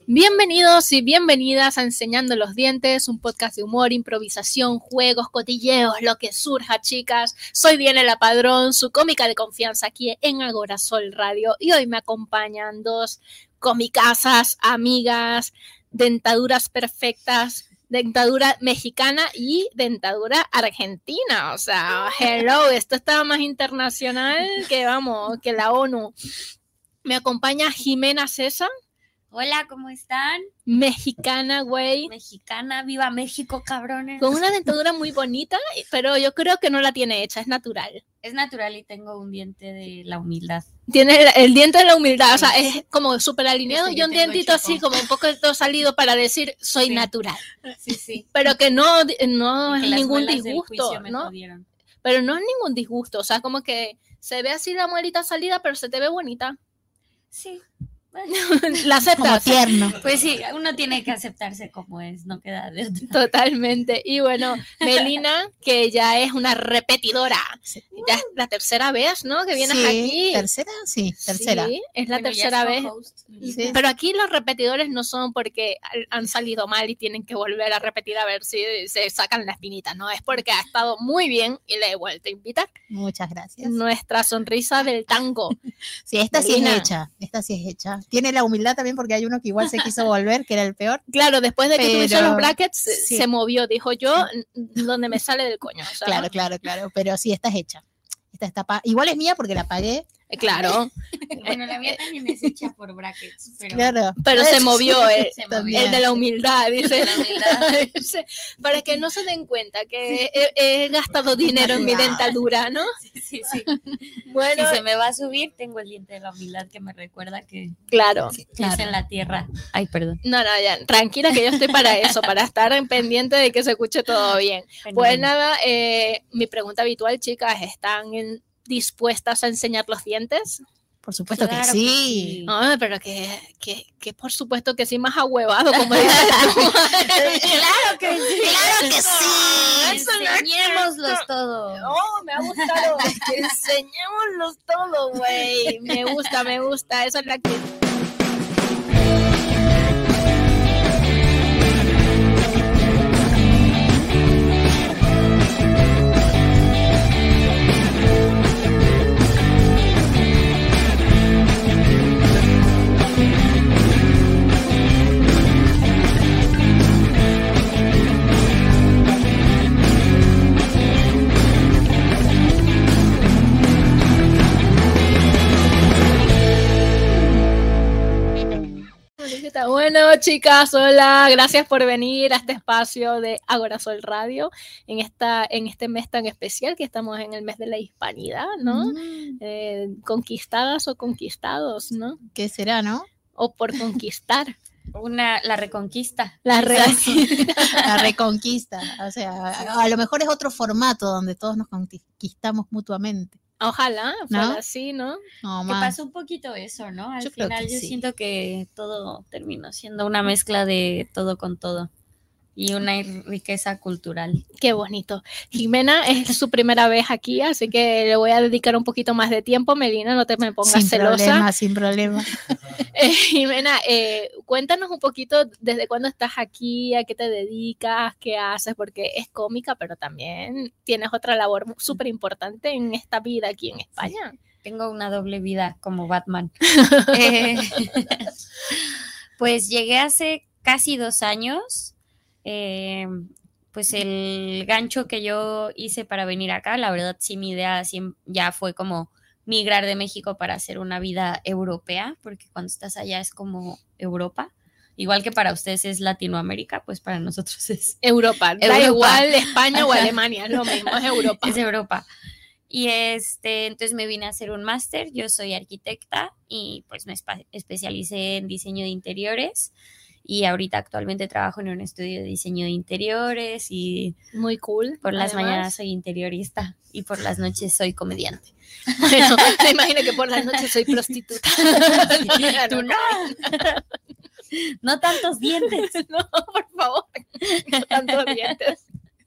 Bienvenidos y bienvenidas a Enseñando los Dientes, un podcast de humor, improvisación, juegos, cotilleos, lo que surja, chicas. Soy Diana Padrón, su cómica de confianza aquí en Agorasol Radio, y hoy me acompañan dos comicasas, amigas, dentaduras perfectas, dentadura mexicana y dentadura argentina. O sea, hello, esto estaba más internacional que, vamos, que la ONU. Me acompaña Jimena César. Hola, ¿cómo están? Mexicana, güey. Mexicana, viva México, cabrones. Con una dentadura muy bonita, pero yo creo que no la tiene hecha, es natural. Es natural y tengo un diente de la humildad. Tiene el diente de la humildad, o sea, es como súper alineado y un dientito así como un poco todo salido para decir, soy natural. Sí. Pero que no es ningún disgusto, ¿no? Jodieron. Pero no es ningún disgusto, o sea, como que se ve así la muelita salida, pero se te ve bonita. Sí. La aceptas. Como tierno. Pues sí, uno tiene que aceptarse como es, no queda de otra. Totalmente. Y bueno, Melina, que ya es una repetidora. Sí. Ya es la tercera vez, ¿no? Que vienes aquí. ¿Tercera? Sí, tercera. Sí, es la tercera vez. Sí. Pero aquí los repetidores no son porque han salido mal y tienen que volver a repetir a ver si se sacan la espinita, no, es porque ha estado muy bien y le he vuelto a invitar. Muchas gracias. Nuestra sonrisa del tango. Sí, esta Melina. sí es hecha. Esta sí es hecha. Tiene la humildad también porque hay uno que igual se quiso volver, que era el peor. Claro, después de que tú hiciste los brackets, sí. se movió, dijo yo, donde me sale del coño. O sea, Claro. Pero sí, esta es hecha. Esta está igual es mía porque la pagué. Claro. Bueno, la mía también es hecha por brackets, pero... Claro. Pero se movió, Se movió. el de la humildad, dice. El de la humildad. Dice, para que no se den cuenta que he gastado dinero en mi dentadura, ¿no? Sí. Bueno, Si se me va a subir, tengo el diente de la humildad que me recuerda que claro. es en la tierra. Ay, perdón. No, ya, tranquila que yo estoy para eso, para estar en pendiente de que se escuche todo bien. Pues nada, mi pregunta habitual, chicas, ¿están dispuestas a enseñar los dientes? Por supuesto Claro que sí. No, pero que por supuesto que sí, más ahuevado, como dices tú. Claro que sí. Claro que sí. Enseñémoslos todo. Oh, me ha gustado. Enseñémoslos todo, güey. Me gusta. Esa es la que... Bueno, chicas, hola, gracias por venir a este espacio de Agorasol Radio en este mes tan especial que estamos en el mes de la hispanidad, ¿no? Conquistadas o conquistados, ¿no? ¿Qué será, no? O por conquistar. La reconquista. La reconquista. O sea, a lo mejor es otro formato donde todos nos conquistamos mutuamente. Ojalá fuera ¿No? así, ¿no? No, Que más. pasó un poquito eso, ¿no? Al Yo creo final que yo sí. siento que todo terminó siendo una mezcla de todo con todo y una riqueza cultural. Qué bonito. Jimena es su primera vez aquí, así que le voy a dedicar un poquito más de tiempo. Melina, no te me pongas celosa. Sin problema. Jimena, cuéntanos un poquito desde cuándo estás aquí, a qué te dedicas, qué haces, porque es cómica, pero también tienes otra labor súper importante en esta vida aquí en España. Tengo una doble vida como Batman. Pues llegué hace casi 2 años. Pues el gancho que yo hice para venir acá, la verdad sí mi idea ya fue como migrar de México para hacer una vida europea, porque cuando estás allá es como Europa, igual que para ustedes es Latinoamérica, pues para nosotros es Europa. Da igual España o Alemania, es lo mismo, es Europa. Es Europa. Y entonces me vine a hacer un máster, yo soy arquitecta y pues me especialicé en diseño de interiores. Y ahorita actualmente trabajo en un estudio de diseño de interiores y muy cool. Por las mañanas soy interiorista y por las noches soy comediante. Bueno, me imagino que por las noches soy prostituta. Tú no. No tantos dientes. No, por favor. No tantos dientes.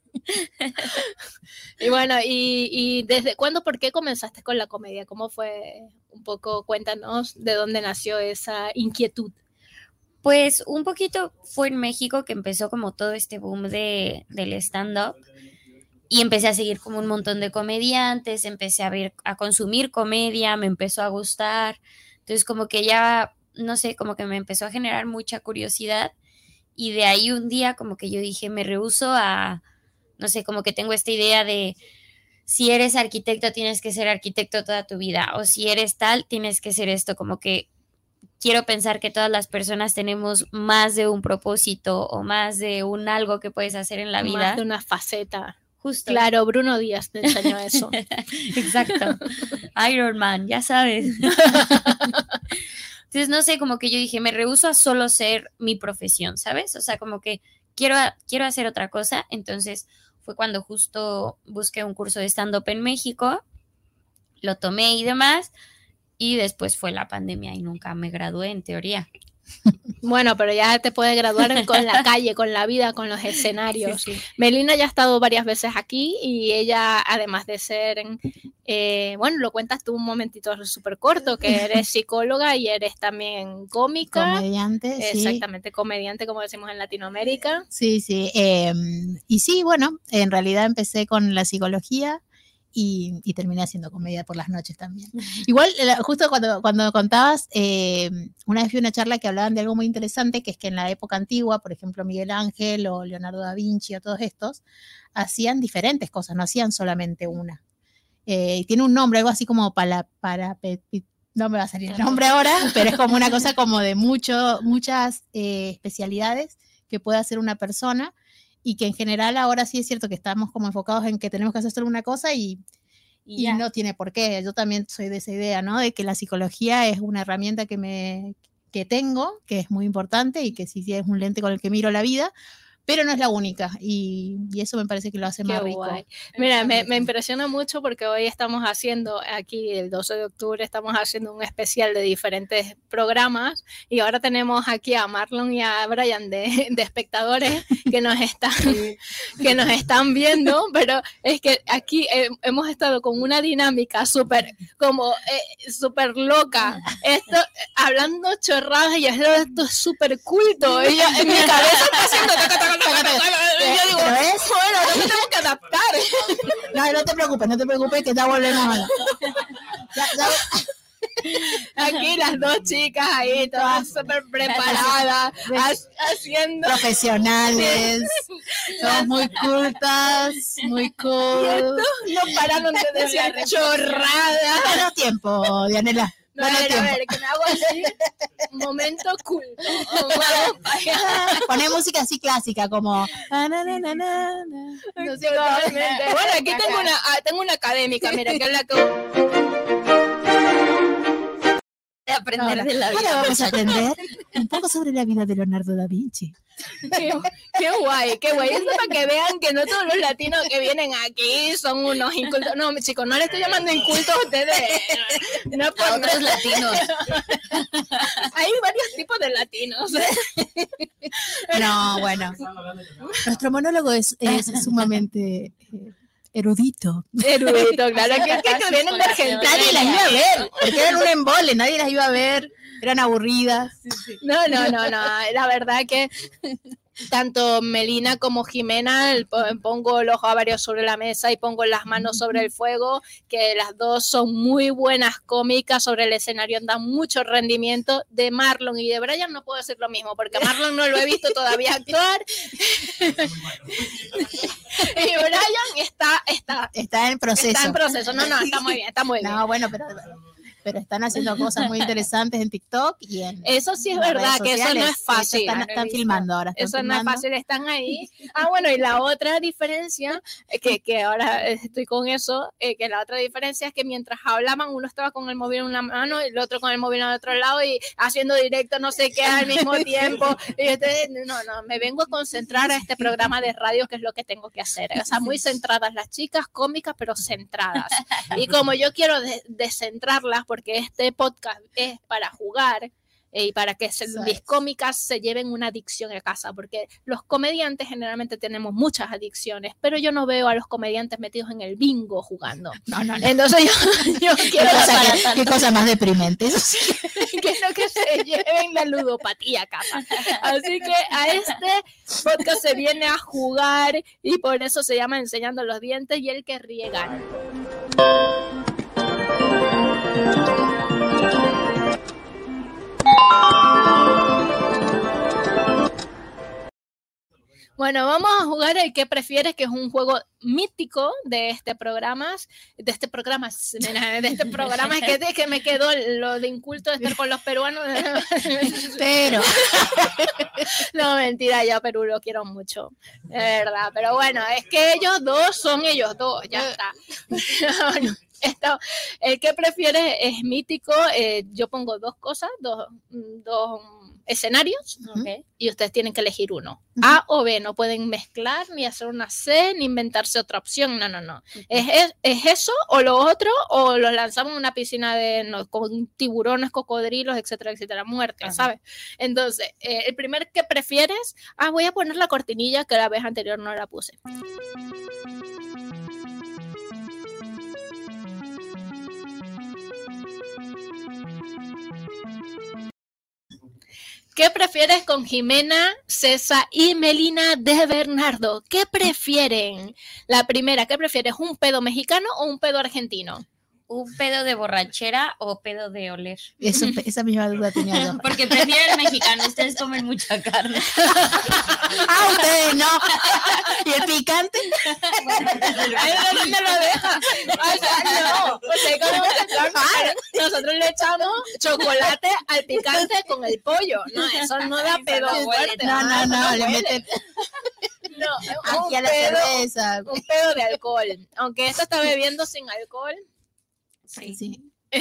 Y bueno, y ¿desde cuándo, por qué comenzaste con la comedia? ¿Cómo fue un poco? Cuéntanos de dónde nació esa inquietud. Pues un poquito fue en México que empezó como todo este boom del stand-up y empecé a seguir como un montón de comediantes, empecé a consumir comedia, me empezó a gustar, entonces como que ya, no sé, como que me empezó a generar mucha curiosidad y de ahí un día como que yo dije, me rehúso a, no sé, como que tengo esta idea de si eres arquitecto tienes que ser arquitecto toda tu vida o si eres tal tienes que ser esto, como que quiero pensar que todas las personas tenemos más de un propósito o más de un algo que puedes hacer en la vida. Más de una faceta. Justo. Claro, Bruno Díaz te enseñó eso. Exacto. Iron Man, ya sabes. Entonces, no sé, como que yo dije, me rehúso a solo ser mi profesión, ¿sabes? O sea, como que quiero hacer otra cosa. Entonces, fue cuando justo busqué un curso de stand-up en México, lo tomé y demás, y después fue la pandemia y nunca me gradué, en teoría. Bueno, pero ya te puedes graduar con la calle, con la vida, con los escenarios. Sí. Melina ya ha estado varias veces aquí y ella, además de ser, bueno, lo cuentas tú un momentito súper corto, que eres psicóloga y eres también cómica. Comediante, Exactamente, comediante, como decimos en Latinoamérica. Sí, sí. Y sí, bueno, en realidad empecé con la psicología y terminé haciendo comedia por las noches también. Igual, justo cuando contabas, una vez vi una charla que hablaban de algo muy interesante, que es que en la época antigua, por ejemplo, Miguel Ángel o Leonardo da Vinci o todos estos, hacían diferentes cosas, no hacían solamente una. Y tiene un nombre, algo así como no me va a salir el nombre ahora, pero es como una cosa como de muchas especialidades que puede hacer una persona y que en general ahora sí es cierto que estamos como enfocados en que tenemos que hacer solo una cosa y no tiene por qué. Yo también soy de esa idea, ¿no? De que la psicología es una herramienta que tengo, que es muy importante y que sí es un lente con el que miro la vida, pero no es la única y eso me parece que lo hace más rico. Guay. Mira, me impresiona mucho porque hoy estamos haciendo, aquí el 12 de octubre, estamos haciendo un especial de diferentes programas y ahora tenemos aquí a Marlon y a Brian de espectadores que nos están viendo, pero es que aquí hemos estado con una dinámica súper loca, hablando chorradas y esto es súper culto. Y en mi cabeza está haciendo yo digo, bueno, no me tengo que adaptar. No te preocupes, que ya volvemos a Aquí las dos chicas ahí, todas súper preparadas, haciendo... Profesionales, somos muy cultas, muy cool. No pararon de decir chorradas. No tiempo, Dianela. No, a ver, que me hago así, momento cool. Poné música así clásica, como... No sé, bueno, aquí tengo una académica, mira, que es la que... De aprender ahora, de la vida. Ahora vamos a aprender un poco sobre la vida de Leonardo da Vinci. Qué guay, qué guay. Esto para que vean que no todos los latinos que vienen aquí son unos incultos. No, chicos, no le estoy llamando incultos a ustedes. No por a otros latinos. Hay varios tipos de latinos. No, bueno. Nuestro monólogo es sumamente... erudito, claro, que vienen de Argentina. Nadie las iba a ver, porque eran un embole, nadie las iba a ver, eran aburridas. No, la verdad que tanto Melina como Jimena pongo los ovarios sobre la mesa y pongo las manos sobre el fuego, que las dos son muy buenas cómicas sobre el escenario, dan mucho rendimiento. De Marlon y de Brian no puedo decir lo mismo, porque a Marlon no lo he visto todavía actuar. Y Brian está en proceso. Está en proceso, no, está muy bien, está muy bien. No, bueno, pero están haciendo cosas muy interesantes en TikTok y en eso sí es verdad, que eso no es fácil. Están filmando ahora. Eso no es fácil, están ahí. Bueno, y la otra diferencia, que ahora estoy con eso, que la otra diferencia es que mientras hablaban, uno estaba con el móvil en una mano y el otro con el móvil en el otro lado y haciendo directo no sé qué al mismo tiempo. Y no, me vengo a concentrar a este programa de radio, que es lo que tengo que hacer. O sea, muy centradas las chicas, cómicas, pero centradas. Y como yo quiero descentrarlas, porque este podcast es para jugar, y para que mis cómicas se lleven una adicción a casa, porque los comediantes generalmente tenemos muchas adicciones, pero yo no veo a los comediantes metidos en el bingo jugando. No. Entonces yo quiero qué cosa más deprimente. quiero que se lleven la ludopatía a casa. Así que a este podcast se viene a jugar y por eso se llama Enseñando los Dientes, y el que ríe gana. Bueno, vamos a jugar el que prefieres, que es un juego mítico de este programa, es que me quedó lo de inculto de estar con los peruanos. Pero no, mentira, yo a Perú lo quiero mucho, de verdad, pero bueno, es que ellos dos son ellos dos, ya está. El que prefieres es mítico. Yo pongo dos cosas, dos escenarios, y ustedes tienen que elegir uno, A o B. No pueden mezclar, ni hacer una C, ni inventarse otra opción. No. Es eso o lo otro, o los lanzamos en una piscina con tiburones, cocodrilos, etcétera, muerte, ¿sabes? Entonces, el primer que prefieres, voy a poner la cortinilla que la vez anterior no la puse. ¿Qué prefieres con Jimena, César y Melina de Bernardo? ¿Qué prefieren? La primera, ¿qué prefieres? ¿Un pedo mexicano o un pedo argentino? ¿Un pedo de borrachera o pedo de oler? Esa misma duda tenía yo. Porque prefiero el mexicano, ustedes comen mucha carne. Ustedes no. ¿Y el picante? ¿Dónde lo deja? No. Nosotros le echamos chocolate al picante con el pollo. No, eso no da pedo fuerte. No, le meten... No, aquí a la cerveza. Un pedo de alcohol. Aunque esto está bebiendo sin alcohol. Sí.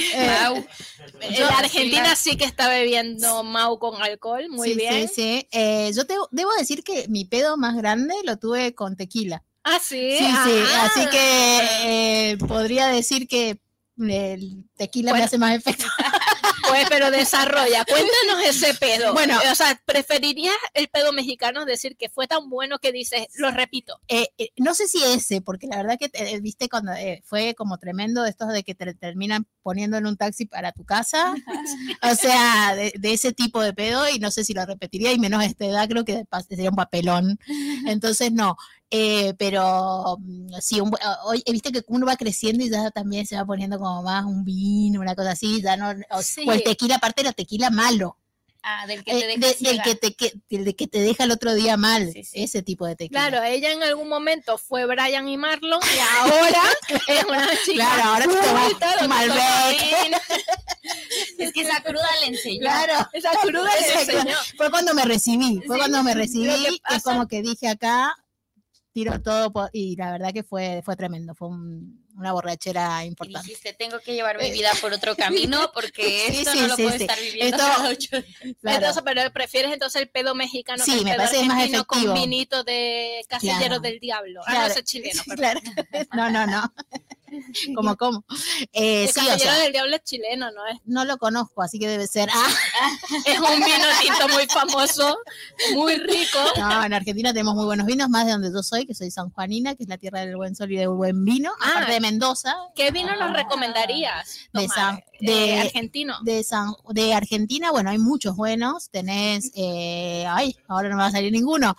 La Argentina sí que está bebiendo Mau con alcohol, muy bien. Sí. Yo debo decir que mi pedo más grande lo tuve con tequila. Sí. Sí, así que podría decir que el tequila me hace más efecto. Pues, pero desarrolla, cuéntanos ese pedo. Bueno, o sea, ¿preferirías el pedo mexicano, decir que fue tan bueno que dices, lo repito? No sé si ese, porque la verdad que, viste, cuando fue como tremendo de estos de que te terminan poniendo en un taxi para tu casa, o sea, de ese tipo de pedo, y no sé si lo repetiría, y menos a esta edad creo que sería un papelón. Entonces, no. Pero sí, viste que uno va creciendo y ya también se va poniendo como más un vino, una cosa así, ya no, o el tequila, aparte era tequila malo. Del que te deja del que te deja el otro día mal, ese tipo de tequila. Claro, ella en algún momento fue Brian y Marlon, y ahora es una chica. Claro, ahora te vas Malbec. Es que esa cruda le enseñó. Claro, esa cruda le enseñó. Fue cuando me recibí, es como que dije acá, tiro todo, y la verdad que fue tremendo, fue una borrachera importante. Y dijiste, tengo que llevar mi vida por otro camino, porque esto no lo puedo estar viviendo cada 8 días. Claro. Entonces, pero prefieres entonces el pedo mexicano, sí, que el me pedo parece argentino más efectivo. Con vinito de Casilleros del Diablo. Claro. No, ese es chileno. Claro. No. ¿Cómo? El Casillero del Diablo es chileno, ¿no? No lo conozco, así que debe ser. Es un vino tinto muy famoso, muy rico. No, en Argentina tenemos muy buenos vinos, más de donde yo soy, que soy sanjuanina, que es la tierra del buen sol y del buen vino, aparte de Mendoza. ¿Qué vino nos recomendarías? De argentino. De Argentina, bueno, hay muchos buenos. Tenés, ahora no me va a salir ninguno.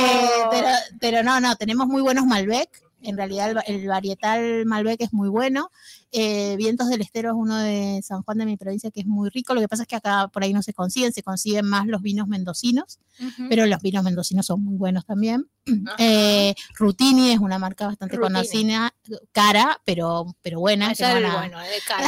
Pero no, tenemos muy buenos Malbec. En realidad el varietal Malbec es muy bueno. Vientos del Estero es uno de San Juan de mi provincia que es muy rico. Lo que pasa es que acá por ahí no se consiguen más los vinos mendocinos, pero los vinos mendocinos son muy buenos también. Rutini es una marca bastante conocida, cara, pero buena. Es bueno, de cara.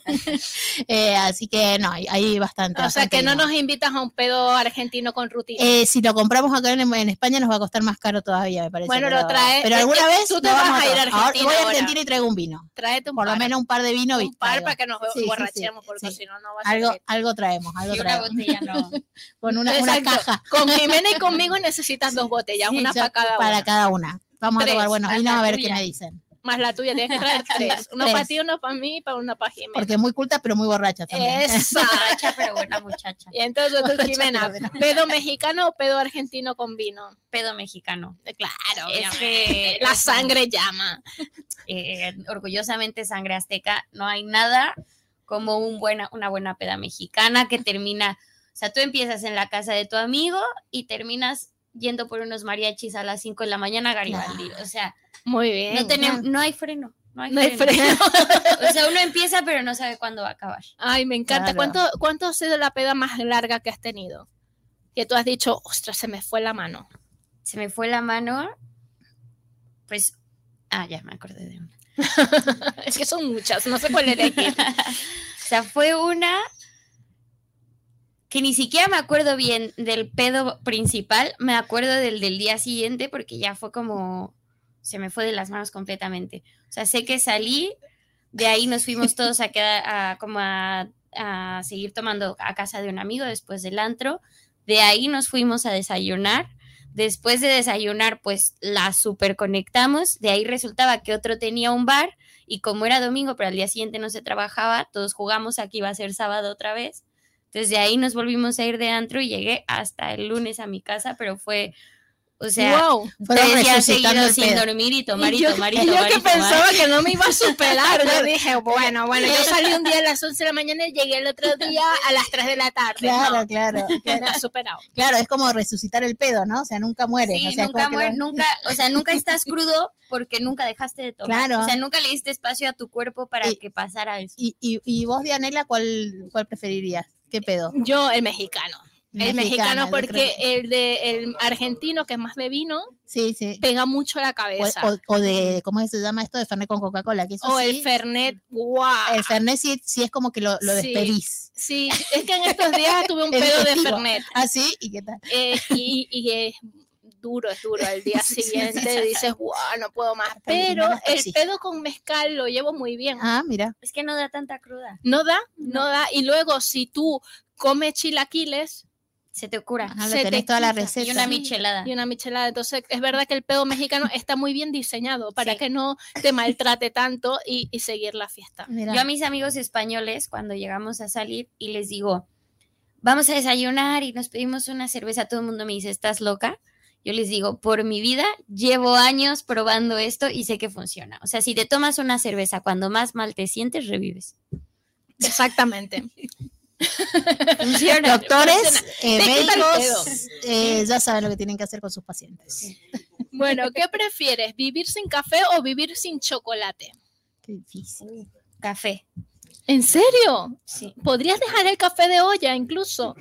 Así que no, hay bastante. O sea, que no nos invitas a un pedo argentino con Rutini. Si lo compramos acá en España nos va a costar más caro todavía, me parece. Bueno, lo trae. Pero alguna vez tú te vas a ir a Argentina. Voy a Argentina y traigo un vino. Tráete por lo menos un par de vinos. Un par para que nos borrachemos, porque si no, no va a ser. Algo traemos. Una botella no. Con una caja. Con Jimena y conmigo necesitas 2 botellas, una para cada una. Para cada una. Vamos a tomar buenos vinos a ver qué me dicen. Más la tuya, tienes que traer 3. Uno Tres. para ti, uno para mí, para una para Jimena. Porque es muy culta, pero muy borracha también. Esa. Borracha, pero buena muchacha. Y entonces tú, Borracha, Jimena, pero bueno. ¿pedo mexicano o pedo argentino con vino? Pedo mexicano. Claro, Es obviamente. que La sangre llama. Orgullosamente sangre azteca, no hay nada como una buena peda mexicana que termina, o sea, tú empiezas en la casa de tu amigo y terminas yendo por unos mariachis a las 5 de la mañana a Garibaldi. O sea, Muy bien. no hay freno. No hay No hay freno. freno. O sea, uno empieza pero no sabe cuándo va a acabar. Ay, me encanta. Claro. ¿Cuánto ha sido la peda más larga que has tenido? Que tú has dicho, ostras, se me fue la mano. Se me fue la mano, pues, ya me acordé de una. Es que son muchas, no sé cuál elegir. O sea, fue una que ni siquiera me acuerdo bien del pedo principal, me acuerdo del día siguiente porque ya fue como, se me fue de las manos completamente. O sea, sé que salí, de ahí nos fuimos todos a quedar a seguir tomando a casa de un amigo después del antro, de ahí nos fuimos a desayunar. Después de desayunar, pues la super conectamos. De ahí resultaba que otro tenía un bar y como era domingo, pero al día siguiente no se trabajaba, todos jugamos a que iba a ser sábado otra vez. Entonces de ahí nos volvimos a ir de antro y llegué hasta el lunes a mi casa, pero fue, o sea, Wow. Fueron 3 días resucitando seguidos el sin pedo. dormir y tomar Y y yo, tomar y y yo tomar que y tomar. pensaba que no me iba a superar. Yo dije, bueno, yo salí un día a las 11 de la mañana y llegué el otro día a las 3 de la tarde. Claro, No, claro. me ha superado. Claro, es como resucitar el pedo, ¿no? O sea, nunca muere. Sí, o sea, es nunca como que nunca, o sea, nunca estás crudo porque nunca dejaste de tomar. Claro. O sea, nunca le diste espacio a tu cuerpo para Y- que pasara eso. Y vos, Dianela, ¿cuál preferirías? ¿Qué pedo? Yo, el mexicano. El mexicano yo porque creo que- el argentino, que es más de vino, Sí, sí. pega mucho la cabeza. O de, ¿cómo se llama esto? De Fernet con Coca-Cola. Que eso O sí, el Fernet, wow. El Fernet sí es como que lo Sí. despedís. Sí, es que en estos días tuve un El pedo de testigo. Fernet. ¿Ah, sí? ¿Y qué tal? Y es duro. Al día Sí, sí, siguiente sí, sí. dices, wow, no puedo más. Hasta Pero eliminar el hasta sí. pedo con mezcal lo llevo muy bien. Ah, mira. Es que no da tanta cruda. No da. Y luego, si tú comes chilaquiles, Se te cura. Ajá, se lo te tenés toda la quita. receta. Y una Sí. michelada. y una michelada. Entonces, es verdad que el pedo mexicano está muy bien diseñado para Sí. que no te maltrate tanto y seguir la fiesta. Mira. Yo a mis amigos españoles, cuando llegamos a salir y les digo, vamos a desayunar y nos pedimos una cerveza, todo el mundo me dice, ¿estás loca? Yo les digo, por mi vida, llevo años probando esto y sé que funciona. O sea, si te tomas una cerveza cuando más mal te sientes, revives. Exactamente. Funciona. Doctores, Te quita el médicos, ya saben lo que tienen que hacer con sus pacientes. Bueno, ¿qué prefieres? ¿Vivir sin café o vivir sin chocolate? Qué difícil. Café. ¿En serio? Sí. ¿Podrías dejar el café de olla incluso?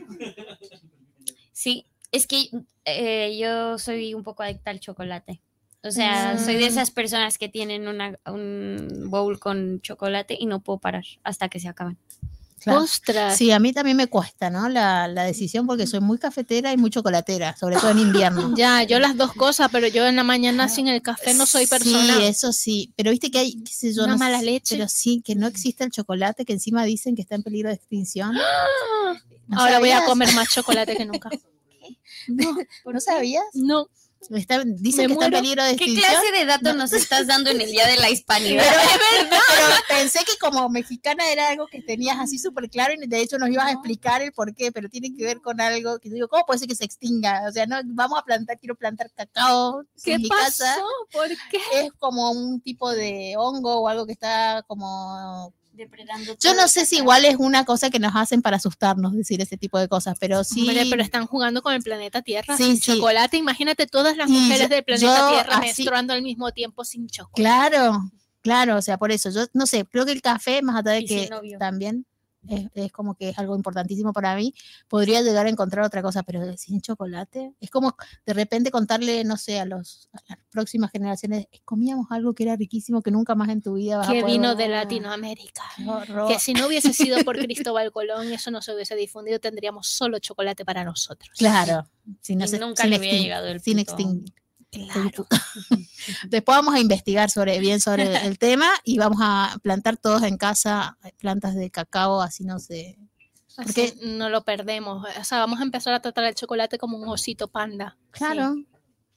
Sí, es que yo soy un poco adicta al chocolate. O sea, soy de esas personas que tienen un bowl con chocolate y no puedo parar hasta que se acaben. Claro. Ostras. Sí, a mí también me cuesta, ¿no? La decisión porque soy muy cafetera y muy chocolatera, sobre todo en invierno. Ya, yo las dos cosas, pero yo en la mañana sin el café no soy persona. Sí, eso sí, pero viste que hay, qué sé yo, Una no mala sé, leche. pero sí, que no existe el chocolate, que encima dicen que está en peligro de extinción. ¿No Ahora voy a sabías? comer más chocolate que nunca. No, ¿No sabías? no. Dicen Me que está en muero. peligro de ¿Qué extinción. clase de dato nos estás dando en el Día de la Hispanidad? Pero pensé que como mexicana era algo que tenías así súper claro y de hecho nos ibas a explicar el por qué, pero tiene que ver con algo que digo, ¿cómo puede ser que se extinga? O sea, no, quiero plantar cacao ¿Qué en mi pasó? casa. ¿Por qué? Es como un tipo de hongo o algo que está como... Depredando Yo todo no el sé si cacao. igual es una cosa que nos hacen para asustarnos decir ese tipo de cosas, pero sí... Hombre, pero están jugando con el planeta Tierra Sí, sin sí. chocolate. Imagínate todas las Y mujeres del planeta yo Tierra así- menstruando al mismo tiempo sin chocolate. Claro, o sea, por eso, yo no sé, creo que el café, más allá de Y que sin novio. también es como que es algo importantísimo para mí, podría llegar a encontrar otra cosa, pero sin chocolate, es como de repente contarle, no sé, a las próximas generaciones, comíamos algo que era riquísimo, que nunca más en tu vida vas a Que poder vino de volver a- Latinoamérica. Qué horror. Que si no hubiese sido por Cristóbal Colón, eso no se hubiese difundido, tendríamos solo chocolate para nosotros. Claro, si no Y sé, nunca sin le hubiera extin- llegado el sin puto. extin- Claro. Después vamos a investigar bien sobre el tema y vamos a plantar todos en casa plantas de cacao, así no sé. Porque no lo perdemos. O sea, vamos a empezar a tratar el chocolate como un osito panda. Claro.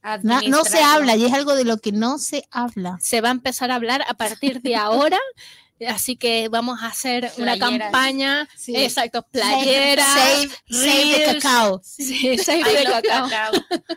No se habla y es algo de lo que no se habla. Se va a empezar a hablar a partir de ahora. Así que vamos a hacer una campaña, exacto, playeras, save the cacao. Sí, save the cacao.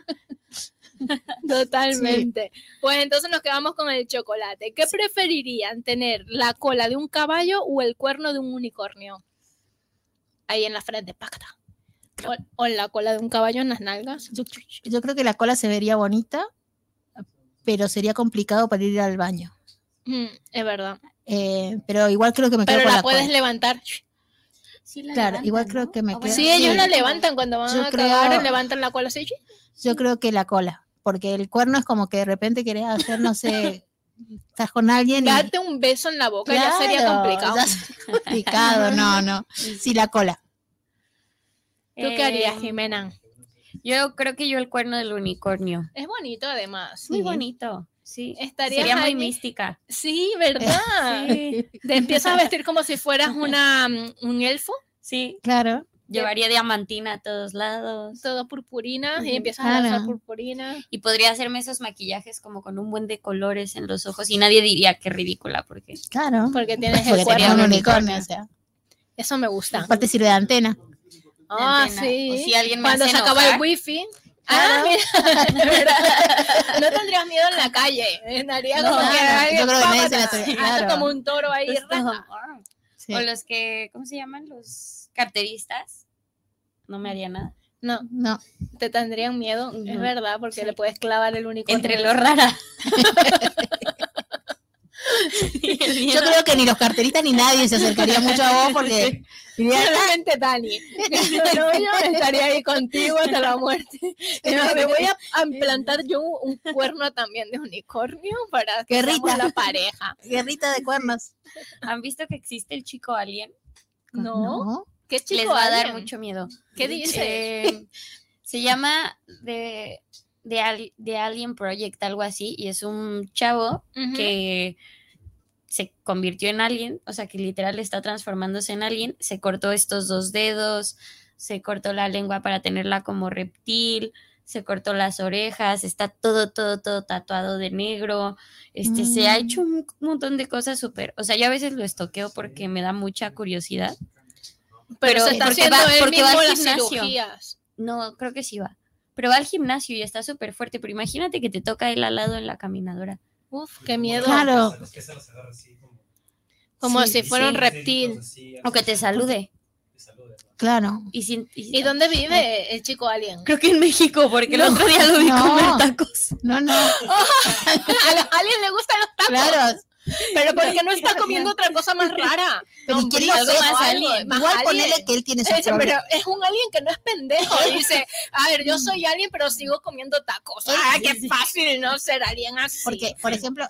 Totalmente. Sí. Pues entonces nos quedamos con el chocolate. ¿Qué preferirían, tener la cola de un caballo o el cuerno de un unicornio? Ahí en la frente, ¡pácata! O la cola de un caballo en las nalgas. Yo creo que la cola se vería bonita, pero sería complicado para ir al baño. Es verdad. Pero igual creo que me quedo con la cola. Pero la puedes levantar. Sí, claro, igual ¿no? Creo que me quedo. Sí, ellos la levantan cuando van a cagar, levantan la cola así. Yo creo que la cola, porque el cuerno es como que de repente querés hacer, no sé, estás con alguien y... Darte un beso en la boca, claro, ya sería complicado. Ya sería complicado, no. Sí, la cola. ¿Tú qué harías, Jimena? Yo creo que yo el cuerno del unicornio. Es bonito, además. Muy bonito. Sí, sería muy mística. Sí, ¿verdad? Sí. Te empiezas a vestir como si fueras un elfo. Sí, claro. Llevaría diamantina a todos lados. Todo purpurina y empiezas a lanzar purpurina. Y podría hacerme esos maquillajes como con un buen de colores en los ojos y nadie diría que ridícula porque... Claro. Porque tienes el cuerno de un unicornio, o sea. Eso me gusta. Aparte sirve de antena. Sí. O si alguien me cuando hace se acaba el wifi... Mira, de verdad, no tendrías miedo en la calle, estaría como que yo creo que nadie se claro. Como un toro ahí. Sí. O los que, ¿cómo se llaman? Los carteristas, no me haría nada. No, te tendrían miedo, es verdad, porque le puedes clavar el unicornio. Entre lo rara. Yo creo que ni los carteristas ni nadie se acercaría mucho a vos porque solamente Dani. Yo estaría ahí contigo hasta la muerte. Me voy a implantar yo un cuerno también de unicornio para que seamos la pareja. Guerrita de cuernos. ¿Han visto que existe el chico alien? No. ¿Qué chico les va alien? a dar mucho miedo. ¿Qué dice? Se llama The Alien Project, algo así, y es un chavo que se convirtió en alien, o sea que literal está transformándose en alien, se cortó estos 2 dedos, se cortó la lengua para tenerla como reptil, se cortó las orejas, está todo tatuado de negro, se ha hecho un montón de cosas súper, o sea, yo a veces lo estoqueo porque me da mucha curiosidad. Pero se está haciendo porque va al gimnasio. No, creo que sí va. Pero va al gimnasio y está súper fuerte, pero imagínate que te toca él al lado en la caminadora. Uf, qué miedo. Claro. Como si fuera un reptil. O que te salude. Claro. ¿Y dónde vive el chico alien? Creo que en México, porque el otro día lo vi comer tacos. No. A los aliens les gustan los tacos. Claro. Pero porque no está comiendo otra cosa más rara. Pero no, ¿quién lo algo más alien? Igual ponele que él tiene su problema. Pero es un alien que no es pendejo. Dice, a ver, yo soy alien, pero sigo comiendo tacos. Qué fácil no ser alien así. Porque, por ejemplo...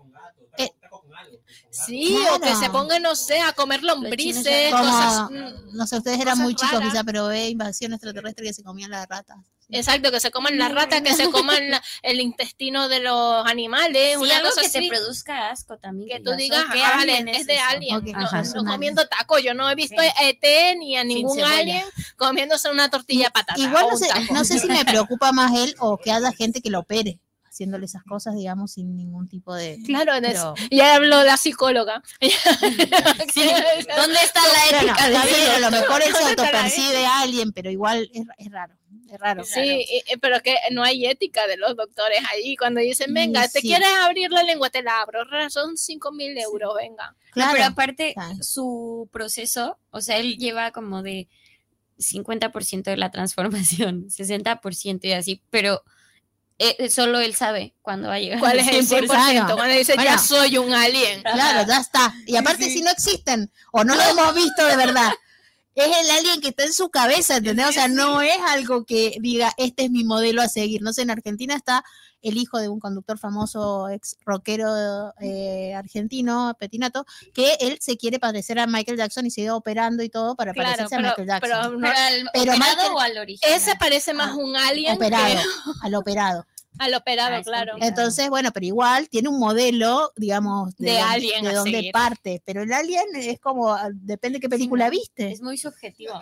Sí, claro. O que se ponga, no sé, a comer lombrices, cosas... No sé, ustedes eran muy chicos quizá, pero ve invasión extraterrestre que se comían las ratas. Exacto, que se coman las ratas, que se coman el intestino de los animales, sí, una algo cosa que así. te produzca asco también. Que tú digas, alien es de alien. Okay. No comiendo tacos. Yo no he visto ET ni a ningún alien comiéndose una tortilla de patata. Igual no sé si me preocupa más él o que haya gente que lo opere, haciéndole esas cosas, digamos, sin ningún tipo de... Claro, pero... ya habló la psicóloga. Sí. ¿Dónde está la ética? Está bien, a lo mejor él se autopercibe a alguien, pero igual es raro. Es raro. Sí, pero que no hay ética de los doctores ahí. Cuando dicen, venga, ¿te quieres abrir la lengua? Te la abro. Son 5,000 euros, venga. Claro. No, pero aparte, su proceso, o sea, él lleva como de 50% de la transformación, 60% y así, pero solo él sabe cuándo va a llegar. ¿Cuál es el 100%? Cuando dice, ya soy un alien. Claro, ya está. Y aparte, si no existen, o no lo hemos visto de verdad, es el alien que está en su cabeza, ¿entendés? O sea, no es algo que diga, este es mi modelo a seguir. No sé, en Argentina está el hijo de un conductor famoso, ex rockero argentino, Petinato, que él se quiere parecer a Michael Jackson y se iba operando y todo para parecerse a Michael Jackson. Pero al operado o al original. Ese parece más un alien al operado. Al operado, es claro. complicado. Entonces, bueno, pero igual tiene un modelo, digamos, De dónde- Alien de a dónde seguir. parte, pero el Alien es como, depende qué película viste. Es muy subjetivo.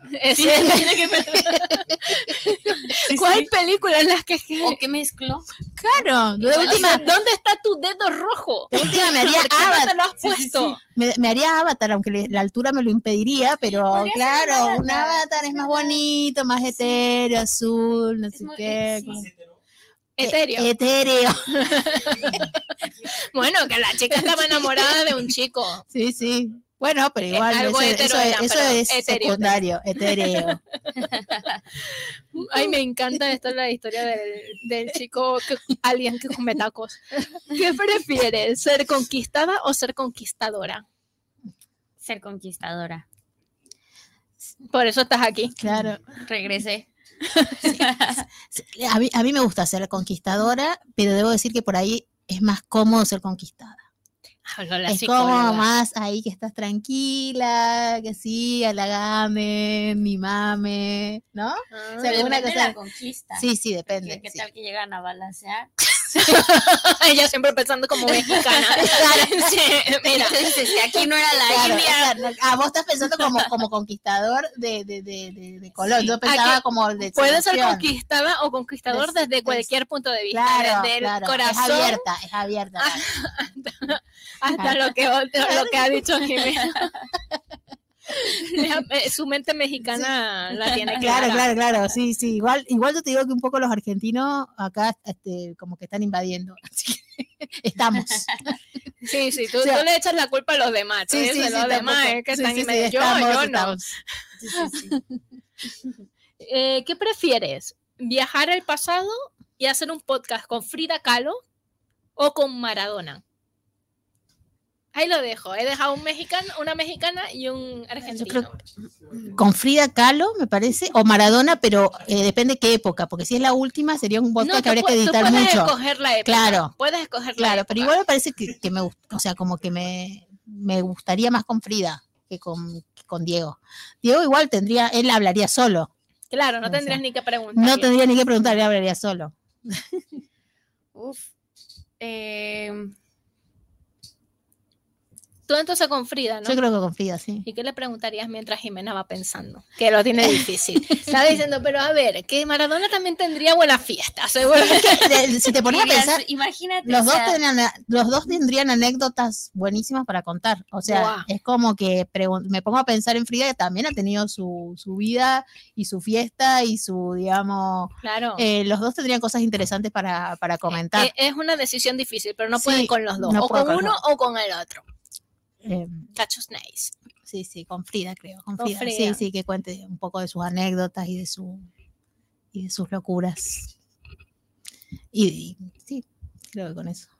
¿Cuál película en las que ¿O qué mezcló? Claro, de O sea, última, ¿dónde está tu dedo rojo? de última me haría ¿Por qué no te Avatar, lo has puesto? me haría Avatar, aunque la altura me lo impediría, pero Podría ser claro, un un Avatar, Avatar es es más verdad. bonito, más etéreo, azul, no sé muy- qué. sí. como- Etéreo. Etéreo, Bueno, que la chica estaba enamorada de un chico. sí, sí. Bueno, pero igual, algo hetero era, eso pero es etéreo. secundario, etéreo. Ay, me encanta esto, la historia del chico alien que come tacos. ¿Qué prefieres, ser conquistada o ser conquistadora? Ser conquistadora. Por eso estás aquí. Claro. Regresé. A mí me gusta ser conquistadora, pero debo decir que por ahí es más cómodo ser conquistada. La Es psicóloga. como más ahí que estás tranquila, que sí, halagame, mimame, ¿no? Ah, O sea, alguna Depende de cosa- la conquista. Sí, sí, depende. ¿Qué sí. tal que llegan a balancear? ella siempre pensando como mexicana. Sí, mira, Dices que aquí no era la Claro, India. o sea, vos estás pensando como conquistador de Colón. Sí. Yo pensaba Aquí como de puedes ser seducción. conquistada o conquistador Des- desde cualquier punto de vista. Claro, desde el claro. corazón Es abierta. hasta lo que ha dicho Jimena. Su mente mexicana la tiene clara. Claro, sí, sí. Igual yo te digo que un poco los argentinos acá como que están invadiendo. Así que estamos. Sí, tú, O sea, tú le echas la culpa a los demás. Tú Sí, dices, sí, los demás tampoco. es que Sí, están sí, invadiendo. Yo no. estamos. ¿Qué prefieres? ¿Viajar al pasado y hacer un podcast con Frida Kahlo o con Maradona? Ahí lo dejo. He dejado una mexicana y un argentino. Con Frida Kahlo, me parece, o Maradona, pero depende qué época, porque si es la última sería un podcast que habría que editar tú puedes mucho. escoger la época. Claro. Puedes escoger la Claro, época. pero igual me parece que me gusta, o sea, como que me gustaría más con Frida que con Diego. Diego igual él hablaría solo. Claro, no O tendrías sea, ni que preguntar. No tendría ni que preguntarle, hablaría solo. Uf. Tú entonces con Frida, ¿no? Yo creo que con Frida, sí. ¿Y qué le preguntarías mientras Jimena va pensando? Que lo tiene difícil. Estaba diciendo, pero a ver, que Maradona también tendría buena fiesta, seguro. Si te pones a Dirías, pensar, imagínate. los o sea, dos tendrían anécdotas buenísimas para contar. O sea, Guau. es como que me pongo a pensar en Frida, que también ha tenido su vida y su fiesta y su, digamos, Claro. los dos tendrían cosas interesantes para comentar. Es una decisión difícil, pero no Sí, pueden con los dos. no O puedo con con uno los o con el otro. Cachos nice. Sí, con Frida, creo. Con Con Frida. Frida. Sí, que cuente un poco de sus anécdotas y de sus locuras. Y sí, creo que con eso.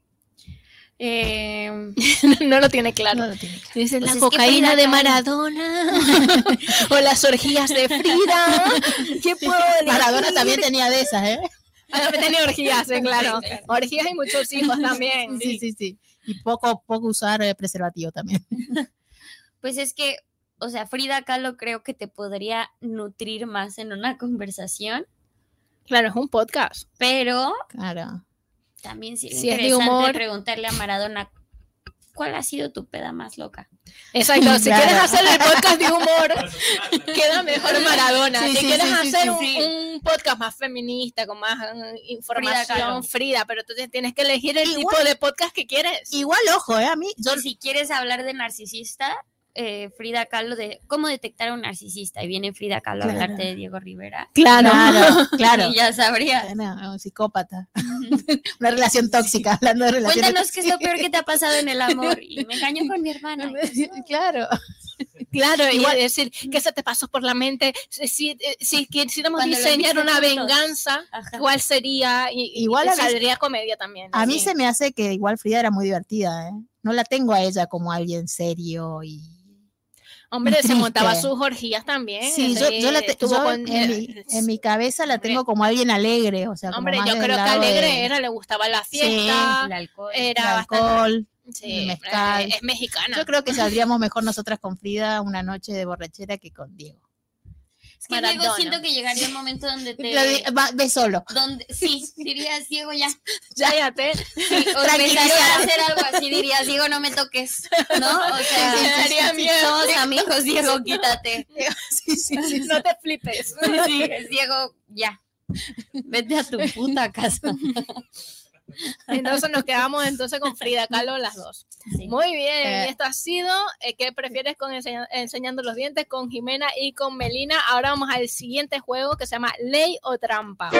No lo tiene claro. No lo tiene claro. Dice Pues la es que cocaína Frida de Kahlo. Maradona o las orgías de Frida. ¿Qué puedo elegir? Maradona también tenía de esas, ¿eh? También tenía orgías, claro. Orgías y muchos hijos también. Sí. Y poco usar preservativo también. Pues es que, o sea, Frida Kahlo creo que te podría nutrir más en una conversación, Claro, es un podcast. pero Claro. también sería Si es de interesante humor. preguntarle a Maradona, ¿cuál ha sido tu peda más loca? Exacto, si Claro. quieres hacer el podcast de humor, queda mejor Maradona. Sí, si sí, quieres sí, sí, hacer sí, un podcast más feminista, con más información, Kahlo. Frida, pero entonces tienes que elegir el Igual- tipo de podcast que quieres. Igual, ojo, a mí, yo Y si quieres hablar de narcisista, Frida Kahlo, de cómo detectar a un narcisista, y viene Frida Kahlo a Claro. hablarte de Diego Rivera, claro. y ya sabría. No, un psicópata. Una relación tóxica, hablando de relaciones Cuéntanos qué es lo peor que te ha pasado en el amor. Y me engañó con mi hermana. Claro. Claro, Igual- y decir, ¿qué se te pasó por la mente? Si quisiéramos Cuando lo diseñar viste una juntos. venganza, Ajá. ¿cuál sería? Igual y a mí- saldría comedia también. A mí así. se me hace que igual Frida era muy divertida, ¿eh? No la tengo a ella como alguien serio y... Hombre, se triste. montaba sus orgías también. Sí, yo la estuvo yo con- en mi cabeza la Hombre. tengo como alguien alegre, o sea, como Hombre, más yo del creo que lado alegre de- era, le gustaba la Sí, fiesta, El alcohol. el era bastante... alcohol. Sí, el mezcal. es mexicana. Yo creo que saldríamos mejor nosotras con Frida una noche de borrachera que con Diego. Es que luego Maradona. siento que llegaría un momento donde Ve solo. sí, dirías, Diego, ya. Cállate. Sí, o empezaría a hacer algo así, dirías, Diego, no me toques, ¿no? O sea, Me daría miedo. somos amigos, Diego, quítate. Sí. No te flipes. Sí, es Diego, ya. Vete a tu puta casa. Entonces nos quedamos con Frida Kahlo las dos. Sí. Muy bien, y esto ha sido ¿qué prefieres con enseñando los dientes con Jimena y con Melina? Ahora vamos al siguiente juego que se llama Ley o Trampa.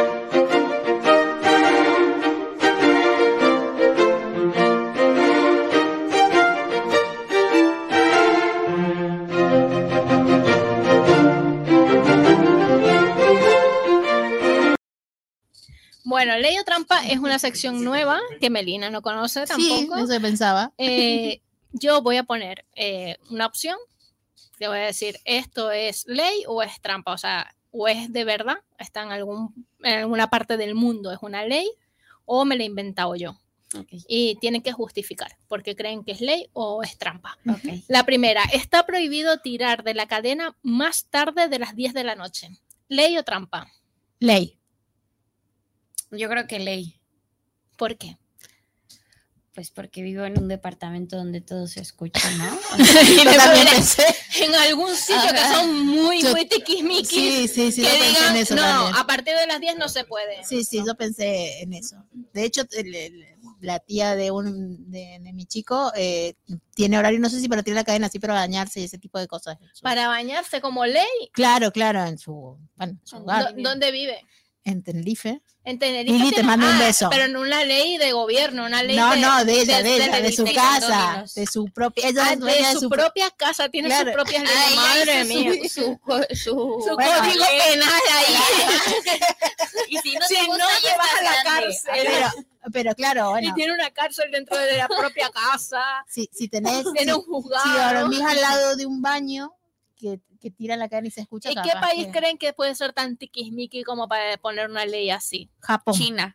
Bueno, Ley o Trampa es una sección nueva que Melina no conoce tampoco. Sí, eso pensaba. Yo voy a poner una opción. Le voy a decir, ¿esto es ley o es trampa? O sea, o es de verdad, está en alguna parte del mundo, es una ley, o me la he inventado yo. Okay. Y tienen que justificar por qué creen que es ley o es trampa. Okay. La primera, está prohibido tirar de la cadena más tarde de las 10 de la noche. ¿Ley o trampa? Ley. Yo creo que ley. ¿Por qué? Pues porque vivo en un departamento donde todo se escucha, ¿no? Y Yo también pensé. en algún sitio que son muy tiquismiquis. Sí, que yo pensé digan, en eso no, también. a partir de las 10 no se puede. Sí, yo pensé en eso. De hecho, la tía de mi chico tiene horario, no sé si para tirar la cadena así, pero bañarse y ese tipo de cosas. Para bañarse como ley. Claro, en su hogar. ¿Dónde vive? En Tenerife. En Tenerife. Lili, te mando un beso. Pero en una ley de gobierno, una ley No, de ella, de su de casa, condominios. de su propia. Ella es dueña de su propia casa, tiene Claro. sus propias leyes. Ay, Madre hizo mía. su Su código penal ahí. Y si no Si te no, gusta, te ya vas a la estás grande. cárcel. Pero claro, Y bueno, tiene una cárcel dentro de la propia casa. si tenés, Tiene un si juzgado. dormís al lado de un baño que tira la cadena y se escucha. ¿Y qué capaz país que- creen que puede ser tan tiquismiqui como para poner una ley así? Japón. China.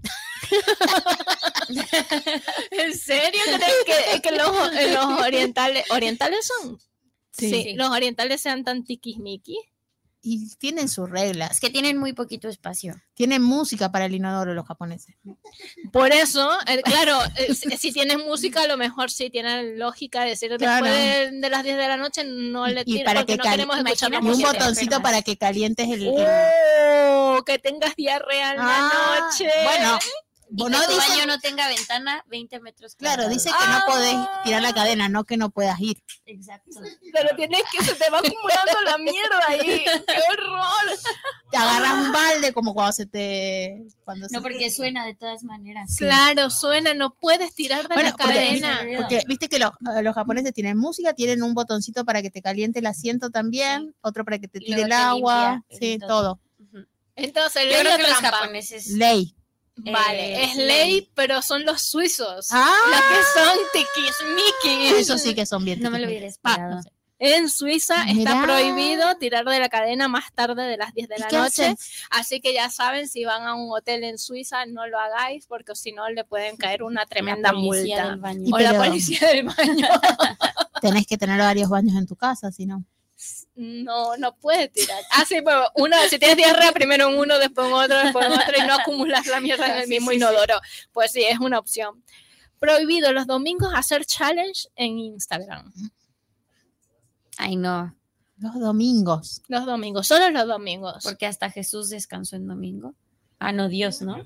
¿En serio creen que los orientales son? Sí. Los orientales sean tan tiquismiqui. Y tienen sus reglas. Es que tienen muy poquito espacio. Tienen música para el inodoro los japoneses. Por eso, claro, si tienes música, a lo mejor sí tiene lógica decir Claro. después de las 10 de la noche no le Y tiras para porque que no queremos escuchar la y un porque te música. botoncito enfermas. para que calientes el Que tengas diarrea en la noche. Bueno, Y no que tu dice, baño no tenga ventana, 20 metros claro, cuadrados. dice que no podés tirar la cadena, no que no puedas ir. Exacto. Pero tienes que se te va acumulando la mierda ahí. ¡Qué horror! Te agarras un balde como cuando No, porque suena de todas maneras. Claro, suena, no puedes tirar de Bueno, la cadena. porque viste que los japoneses tienen música, tienen un botoncito para que te caliente el asiento también, otro para que te Y tire luego el te agua, limpia sí, todo. todo. Ujú. Entonces, Yo ley creo o que los trampa. japoneses. Ley. Vale, es ley. ley, pero son los suizos. Ah, Los que son tiquismiquis. eso sí que son bien. No me lo hubiera esperado. no sé. En Suiza está Mirá. prohibido tirar de la cadena más tarde de las 10 de ¿Y la qué noche. hacen? Así que ya saben, si van a un hotel en Suiza, no lo hagáis porque si no le pueden caer una tremenda La policía multa. del baño. Y O la pero- policía del baño. Tenés que tener varios baños en tu casa, si no. No puedes tirar. Ah, sí, pero si tienes diarrea, primero en uno, después en otro, después en otro, y no acumulas la mierda en el mismo inodoro. Pues sí, es una opción. Prohibido los domingos hacer challenge en Instagram. Ay, no. Los domingos. Los domingos, solo los domingos. Porque hasta Jesús descansó en domingo. Ah, no, Dios, ¿no?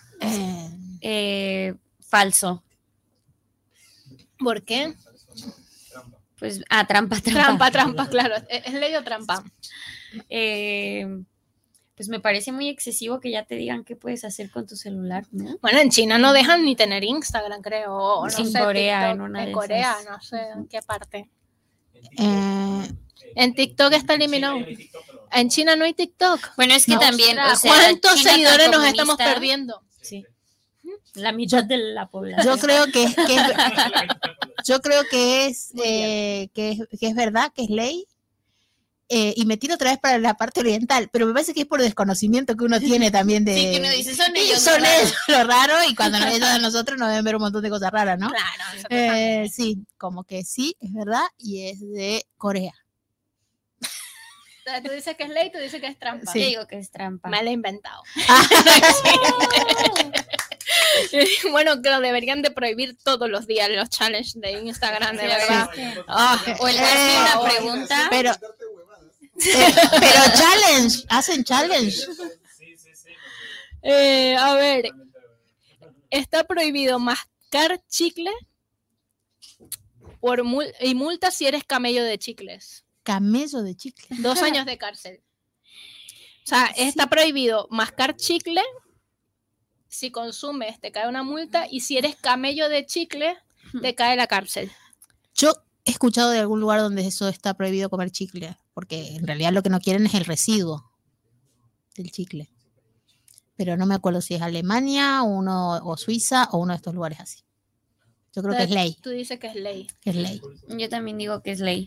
Falso. ¿Por qué? Pues, trampa. Trampa, claro. ¿Es ley o trampa? Pues me parece muy excesivo que ya te digan qué puedes hacer con tu celular, ¿no? Bueno, en China no dejan ni tener Instagram, creo. O no En sé, Corea, TikTok. en una En de Corea, esas. no sé en qué parte. Eh, En TikTok está eliminado. En China no hay TikTok. Bueno, es que No, también, o sea, ¿Cuántos China tan seguidores nos estamos comunista. perdiendo? Sí. La mitad de la población. yo creo que yo creo que es verdad, que es ley. Y me tiro otra vez para la parte oriental, pero me parece que es por desconocimiento que uno tiene también de... Sí, que uno dice, son ellos. son ¿no? ellos lo raro, y cuando ellos a nosotros nos deben ver un montón de cosas raras, ¿no? Claro, eso totalmente. Sí, como que sí, es verdad, y es de Corea. Tú dices que es ley, tú dices que es trampa. Sí. Yo digo que es trampa. Me la he inventado. Bueno, que lo deberían de prohibir todos los días los challenges de Instagram, de Sí, verdad. O el darse una pregunta. Pero challenge, hacen challenge. A ver, está prohibido mascar chicle y multa si eres camello de chicles. Camello de chicle. 2 años de cárcel. O sea, está prohibido mascar chicle. Si consumes, te cae una multa. Y si eres camello de chicle, te cae la cárcel. Yo he escuchado de algún lugar donde eso está prohibido comer chicle, porque en realidad lo que no quieren es el residuo del chicle. Pero no me acuerdo si es Alemania, o Suiza, o uno de estos lugares así. Yo creo que es ley. Tú dices que es ley. Que es ley. Yo también digo que es ley.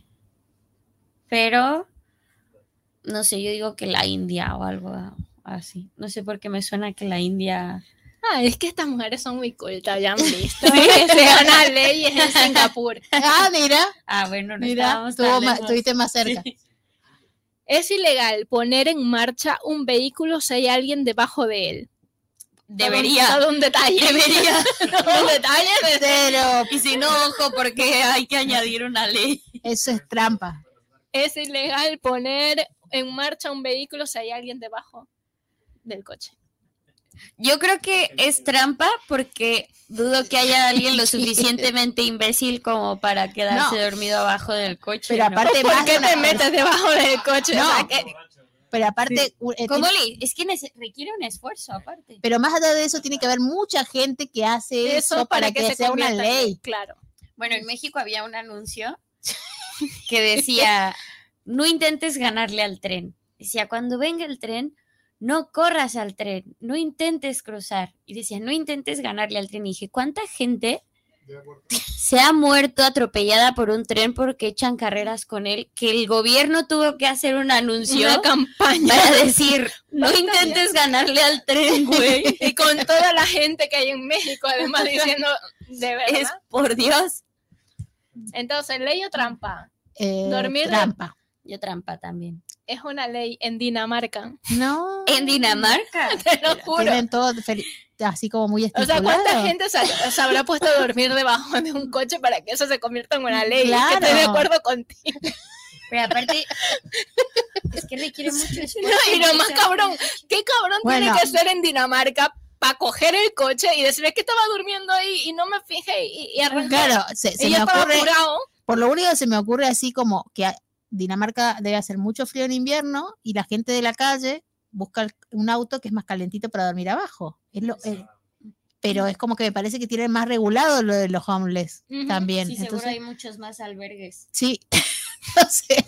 Pero, no sé, yo digo que la India o algo así. No sé por qué me suena que la India... Es que estas mujeres son muy cultas, ya han visto. Que se gana leyes en Singapur. Mira. Bueno, no Mira, estábamos tan lejos. estuviste más cerca. Sí. Es ilegal poner en marcha un vehículo si hay alguien debajo de él. Debería. Todo un detalle. Debería. Un detalle. Pero Y si no, ojo, porque hay que añadir una ley. eso es trampa. Es ilegal poner en marcha un vehículo si hay alguien debajo del coche. Yo creo que es trampa porque dudo que haya alguien lo suficientemente imbécil como para quedarse dormido abajo del coche. Pero ¿no? aparte, ¿Por qué te metes debajo del coche? No. O sea, que Pero aparte, ¿Cómo es que requiere un esfuerzo aparte? pero más allá de eso, tiene que haber mucha gente que hace eso para que sea una convierta en ley. Claro. Bueno, en México había un anuncio que decía, no intentes ganarle al tren. Decía, cuando venga el tren, no corras al tren, no intentes cruzar. Y decía, no intentes ganarle al tren. Y dije, ¿cuánta gente se ha muerto atropellada por un tren porque echan carreras con él? Que el gobierno tuvo que hacer un anuncio, Una campaña para decir, no intentes ganarle al tren, güey. y con toda la gente que hay en México, además diciendo, de verdad. Es por Dios. Entonces, ley o trampa. Dormir trampa. Yo trampa también. Es una ley en Dinamarca. No. En Dinamarca. Te lo juro. Tienen todo así como muy O sea, estipulado. ¿cuánta gente se habrá puesto a dormir debajo de un coche para que eso se convierta en una ley? Claro. Que estoy de acuerdo contigo. Pero aparte, es que requiere mucho esfuerzo. No, y lo más cabrón, ¿qué cabrón Bueno. tiene que ser en Dinamarca para coger el coche y decirle que estaba durmiendo ahí y no me fijé y arrancar? Claro, se Y me yo estaba ocurre, apurado. por lo único que se me ocurre así como que Dinamarca debe hacer mucho frío en invierno y la gente de la calle busca un auto que es más calentito para dormir abajo. Pero es como que me parece que tienen más regulado lo de los homeless Ujú. también. Sí, seguro Entonces, hay muchos más albergues. sí, no sé.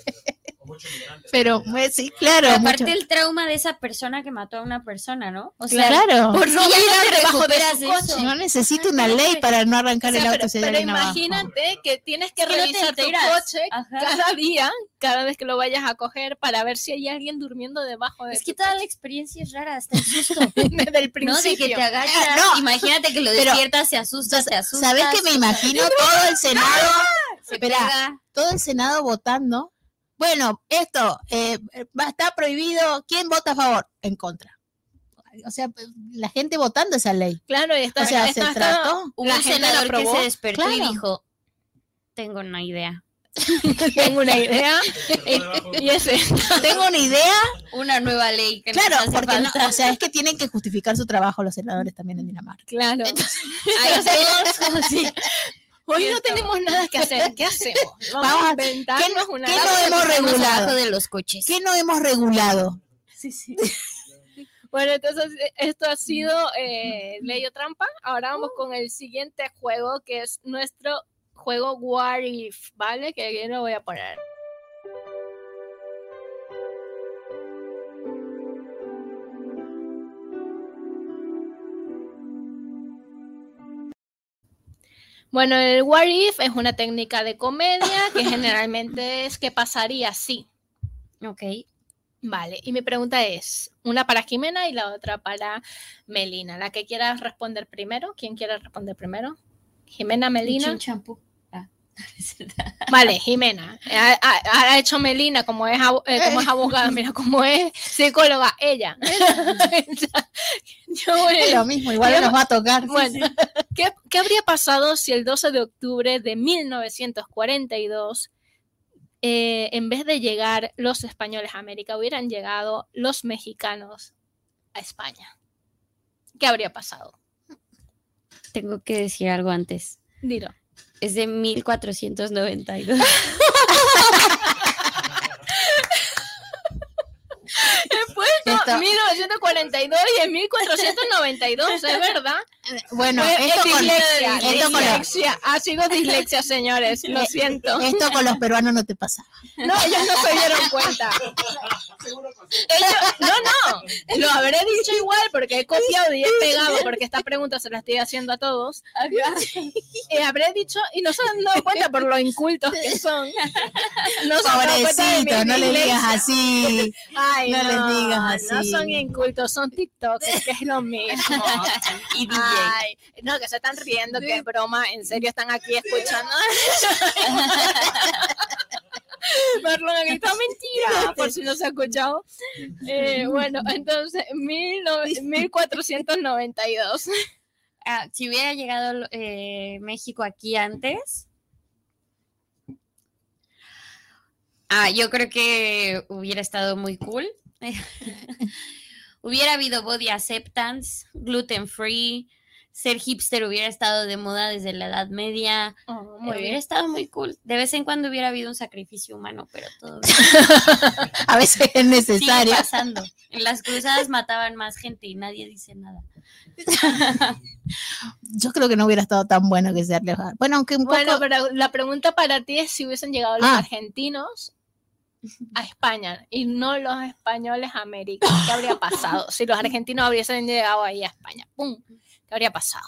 Pero sí, claro. Aparte mucho- el trauma de esa persona que mató a una persona, ¿no? O claro. Por no ya mirar no debajo de recuperas su eso. coche. No necesito una ley para no arrancar O sea, el auto pero si hay pero alguien abajo. imagínate que tienes que Es que no te revisar tu enteras. coche Ajá. cada día, cada vez que lo vayas a coger para ver si hay alguien durmiendo debajo de Es que tu toda la experiencia es rara, hasta el susto. desde el ¿No? De principio. que te agachas, No. imagínate que lo Pero- despiertas, se asusta, te asustas. ¿Sabés que me imagino todo el Senado? Se Espera, pega. todo el Senado votando. Bueno, esto va a estar prohibido. ¿Quién vota a favor? En contra. O sea, la gente votando esa ley. Claro, y está, O sea, está- se trató. Hubo la un gente la senador que aprobó. se despertó y Claro. dijo, tengo una idea. Tengo una idea y ese. Tengo una idea. Una nueva ley que nos Claro, hace porque no, falta. o sea, es que tienen que justificar su trabajo los senadores también en Dinamarca. Claro. Hay todos así. Hoy no tenemos nada que hacer. ¿Qué hacemos? Vamos a inventarnos una ¿qué no ley. hemos regulado? Abajo de los coches. ¿Qué no hemos regulado? Sí, sí. Bueno, entonces esto ha sido ley o trampa. Ahora vamos con el siguiente juego, que es nuestro juego What If, ¿vale? Que aquí lo voy a poner. Bueno, el What If es una técnica de comedia que generalmente es ¿qué pasaría si? Ok. Vale, y mi pregunta es, una para Jimena y la otra para Melina. La que quiera responder primero, ¿quién quiere responder primero? Jimena, Melina. Un champú. Vale, Jimena. Ha hecho Melina como es abogada, mira cómo es psicóloga, ella. Es lo mismo, igual nos va a tocar. Bueno, ¿qué habría pasado si el 12 de octubre de 1942, en vez de llegar los españoles a América, hubieran llegado los mexicanos a España? ¿Qué habría pasado? Tengo que decir algo antes. Dilo. Es de 1492. Después, 1942 y en 1492, ¿es verdad? Bueno, sigo dislexia, señores, lo siento. Esto con los peruanos no te pasa. No, ellos no se dieron cuenta. Lo habré dicho igual porque he copiado y he pegado, porque esta pregunta se la estoy haciendo a todos. Habré dicho y no se han dado cuenta por lo incultos que son. Pobrecito, no le digas así. Ay, no les digas así. No son incultos, son TikTokers, que es lo mismo. Y DJ. Ay, no, que se están riendo, que es broma, en serio están aquí escuchando. Marlon ha gritado mentira, por si no se ha escuchado. Bueno, entonces, 1492. Si hubiera llegado México aquí antes, yo creo que hubiera estado muy cool. Hubiera habido body acceptance, gluten free, ser hipster hubiera estado de moda desde la Edad Media. Hubiera estado muy cool. De vez en cuando hubiera habido un sacrificio humano, pero todo bien. A veces es necesario. Sigue pasando. En las cruzadas mataban más gente y nadie dice nada. Yo creo que no hubiera estado tan bueno que ser lejano. Bueno, aunque un poco... pero la pregunta para ti es si hubiesen llegado los argentinos a España y no los españoles a América. ¿Qué habría pasado si los argentinos hubiesen llegado ahí a España? ¡Pum! ¿Qué habría pasado?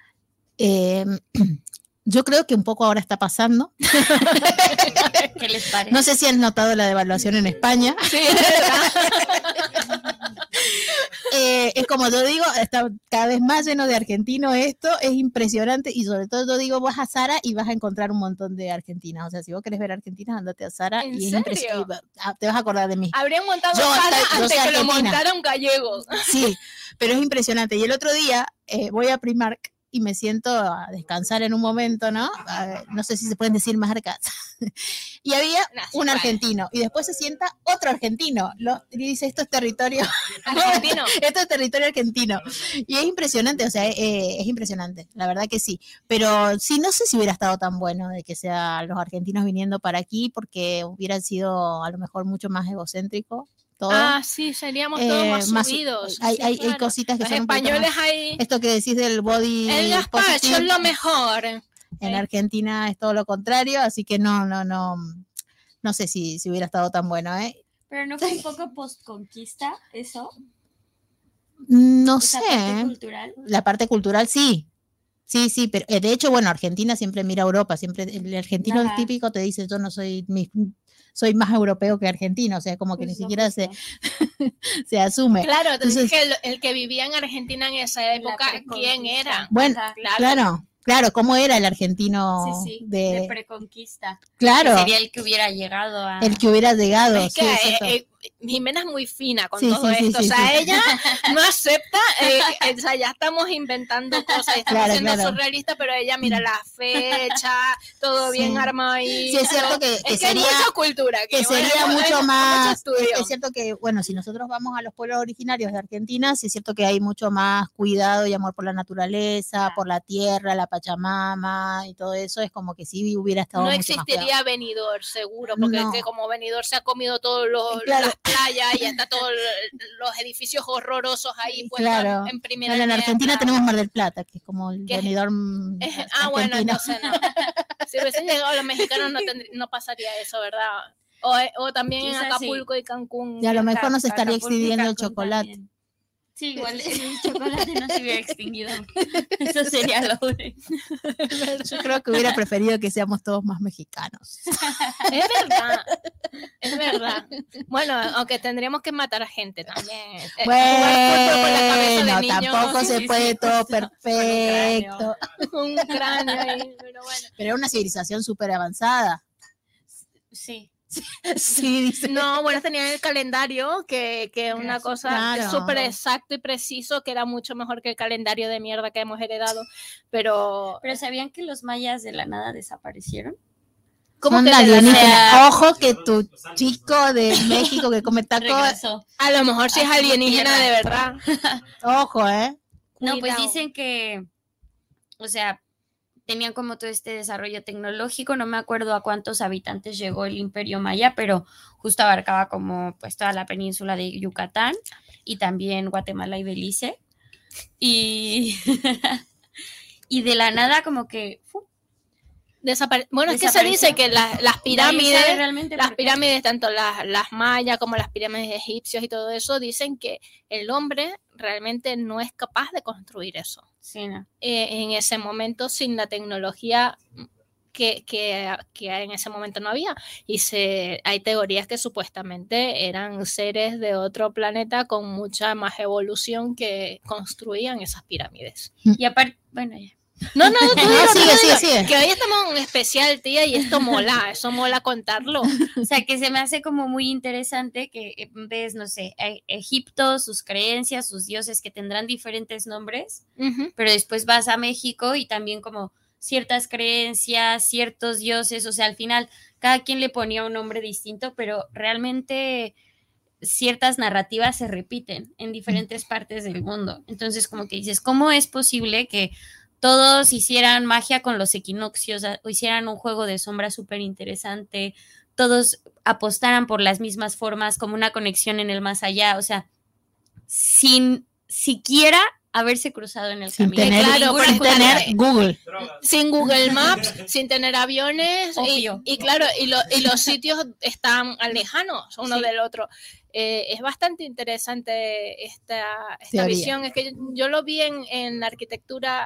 Yo creo que un poco ahora está pasando. ¿Qué les parece? No sé si han notado la devaluación en España. Sí, es verdad. Es como yo digo, está cada vez más lleno de argentinos esto, es impresionante y sobre todo yo digo, vas a Zara y vas a encontrar un montón de argentinas, o sea, si vos querés ver argentinas, andate a Zara y es impresionante, te vas a acordar de mí. Habrían montado Zara antes que lo montaron gallegos. Sí, pero es impresionante y el otro día voy a Primark y me siento a descansar en un momento, ¿no? No sé si se pueden decir marcas. Y había un argentino, y después se sienta otro argentino, y dice, esto es territorio argentino. Esto es territorio argentino. Y es impresionante, o sea, es impresionante, la verdad que sí. Pero sí, no sé si hubiera estado tan bueno de que sean los argentinos viniendo para aquí, porque hubiera sido a lo mejor mucho más egocéntrico. Todo. Sí, seríamos todos más subidos. Hay cositas que los son españoles ahí. Esto que decís del body el gazpacho es lo mejor. En Argentina es todo lo contrario, así que no sé si hubiera estado tan bueno, ¿eh? Pero no fue un poco postconquista eso. No sé. ¿La parte cultural? La parte cultural sí. Sí, pero de hecho, bueno, Argentina siempre mira a Europa, siempre el argentino típico te dice, yo no soy más europeo que argentino, o sea, como que ni siquiera se asume. Claro, entonces el que vivía en Argentina en esa época, ¿quién era? Bueno, claro, ¿cómo era el argentino de preconquista? Claro. Que sería el que hubiera llegado a... El que hubiera llegado. Es que Jimena es muy fina con todo esto, o sea, ella no acepta, o sea, ya estamos inventando cosas, estamos siendo surrealistas, pero ella mira la fecha, todo bien armado ahí. Sí, es cierto que sería mucha cultura. Que sería mucho más, es cierto que, bueno, si nosotros vamos a los pueblos originarios de Argentina, sí es cierto que hay mucho más cuidado y amor por la naturaleza, por la tierra, la Pachamama y todo eso, es como que sí hubiera estado mucho más cuidado. No existiría Benidorm, seguro, porque como Benidorm se ha comido todos las playas y hasta todos los edificios horrorosos ahí en primera en Argentina tenemos Mar del Plata, que es como el Benidorm. Bueno, entonces no. Si hubiesen llegado los mexicanos no pasaría eso, ¿verdad? O también quizás en Acapulco y Cancún. Y a lo mejor nos estaría extendiendo el chocolate. Sí, igual el chocolate no se hubiera extinguido. Eso sería lo único. Yo creo que hubiera preferido que seamos todos más mexicanos. Es verdad. Bueno, aunque tendríamos que matar a gente también. Bueno, tampoco se puede todo perfecto. Un cráneo ahí, pero bueno. Pero era una civilización súper avanzada. Sí. Sí, dice. No, bueno, tenían el calendario que una cosa súper exacto y preciso, que era mucho mejor que el calendario de mierda que hemos heredado, pero ¿sabían que los mayas de la nada desaparecieron? ¿Cómo que alienígena? Ojo que tu chico de México que come tacos, a lo mejor sí es alienígena de verdad. Ojo, No, pues dicen que, o sea, tenían como todo este desarrollo tecnológico, no me acuerdo a cuántos habitantes llegó el Imperio Maya, pero justo abarcaba como pues toda la península de Yucatán y también Guatemala y Belice. Y de la nada como que... Bueno, es que se dice que las pirámides, tanto las mayas como las pirámides egipcios y todo eso, dicen que el hombre realmente no es capaz de construir eso. Sí, no. En ese momento, sin la tecnología que en ese momento no había. Y hay teorías que supuestamente eran seres de otro planeta con mucha más evolución que construían esas pirámides. Y aparte, bueno, ya. No, sigue. Que hoy estamos en un especial, tía, y esto mola, eso mola contarlo. O sea, que se me hace como muy interesante que ves, no sé, Egipto, sus creencias, sus dioses que tendrán diferentes nombres, pero después vas a México y también como ciertas creencias, ciertos dioses, o sea, al final cada quien le ponía un nombre distinto, pero realmente ciertas narrativas se repiten en diferentes partes del mundo. Entonces, como que dices, ¿cómo es posible que todos hicieran magia con los equinoccios o hicieran un juego de sombra súper interesante, todos apostaran por las mismas formas como una conexión en el más allá, o sea, sin siquiera haberse cruzado en el camino? Sin tener Google. Sin Google Maps, sin tener aviones y claro, y los sitios están lejanos uno del otro. Es bastante interesante esta visión. Es que yo lo vi en la arquitectura,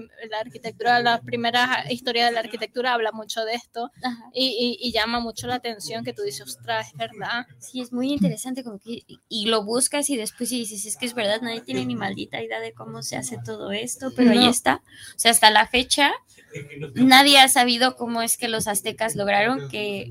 las primeras historias de la arquitectura habla mucho de esto y llama mucho la atención que tú dices, ostras, es verdad. Sí, es muy interesante como que, y lo buscas y después dices, es que es verdad, nadie tiene ni maldita idea de cómo se hace todo esto, pero ahí está. O sea, hasta la fecha nadie ha sabido cómo es que los aztecas lograron que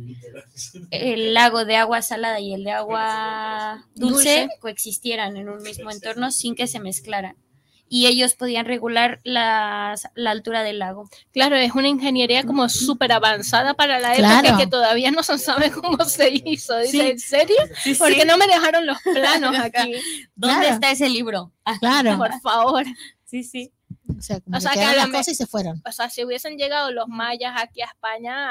el lago de agua salada y el de agua dulce coexistieran en un mismo entorno sin que se mezclaran. Y ellos podían regular la altura del lago. Claro, es una ingeniería como súper avanzada para la época que todavía no se sabe cómo se hizo. Dice, ¿en serio? Sí, ¿por qué no me dejaron los planos aquí? ¿Dónde está ese libro? Claro. Por favor. Sí. O sea, que las cosas y se fueron. O sea, si hubiesen llegado los mayas aquí a España,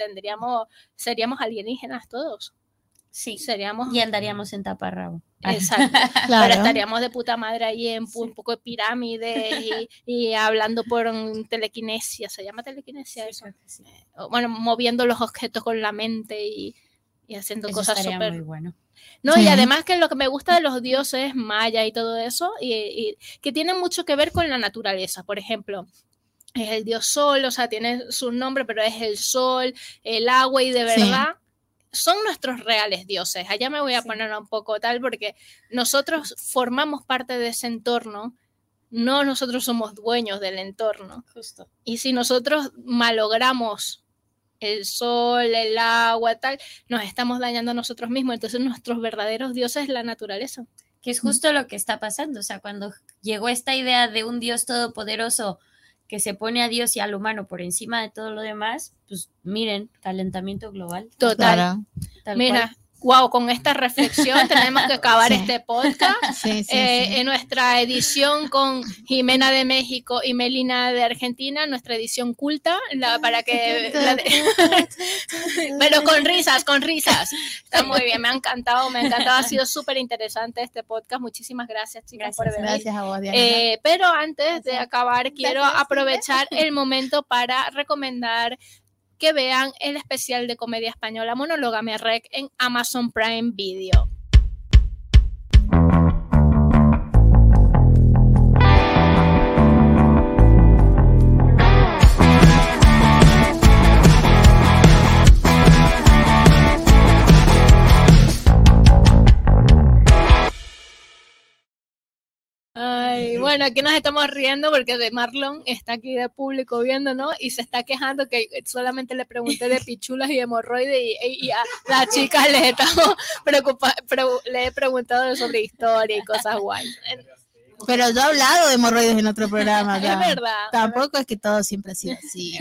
seríamos alienígenas todos. Sí, seríamos. Y andaríamos en taparrabo. Exacto. Claro. Pero estaríamos de puta madre ahí en un poco de pirámides y hablando por telequinesia. ¿Se llama telequinesia eso? Sí. Bueno, moviendo los objetos con la mente y haciendo eso cosas súper. Muy bueno. No, sí. Y además que lo que me gusta de los dioses maya y todo eso, y que tiene mucho que ver con la naturaleza. Por ejemplo, es el dios sol, o sea, tiene su nombre, pero es el sol, el agua, y de verdad son nuestros reales dioses. Allá me voy a poner un poco tal, porque nosotros formamos parte de ese entorno, no nosotros somos dueños del entorno. Justo. Y si nosotros malogramos el sol, el agua, tal, nos estamos dañando a nosotros mismos. Entonces nuestros verdaderos dioses es la naturaleza. Que es justo lo que está pasando. O sea, cuando llegó esta idea de un Dios todopoderoso que se pone a Dios y al humano por encima de todo lo demás, pues miren, calentamiento global. Total. Mira, wow, con esta reflexión tenemos que acabar este podcast. En nuestra edición con Jimena de México y Melina de Argentina, nuestra edición culta, para que pero con risas. Está muy bien, me ha encantado, ha sido súper interesante este podcast. Muchísimas gracias, chicas, por venir. Gracias a vos, Diana. Pero antes de acabar, quiero aprovechar el momento para recomendar que vean el especial de comedia española Monológame Rec en Amazon Prime Video. Bueno, aquí nos estamos riendo porque de Marlon está aquí de público viendo, ¿no? Y se está quejando que solamente le pregunté de pichulas y hemorroides y a las chicas les estamos le he preguntado sobre historia y cosas guay. Pero yo he hablado de hemorroides en otro programa. Es verdad. Tampoco es que todo siempre ha sido así.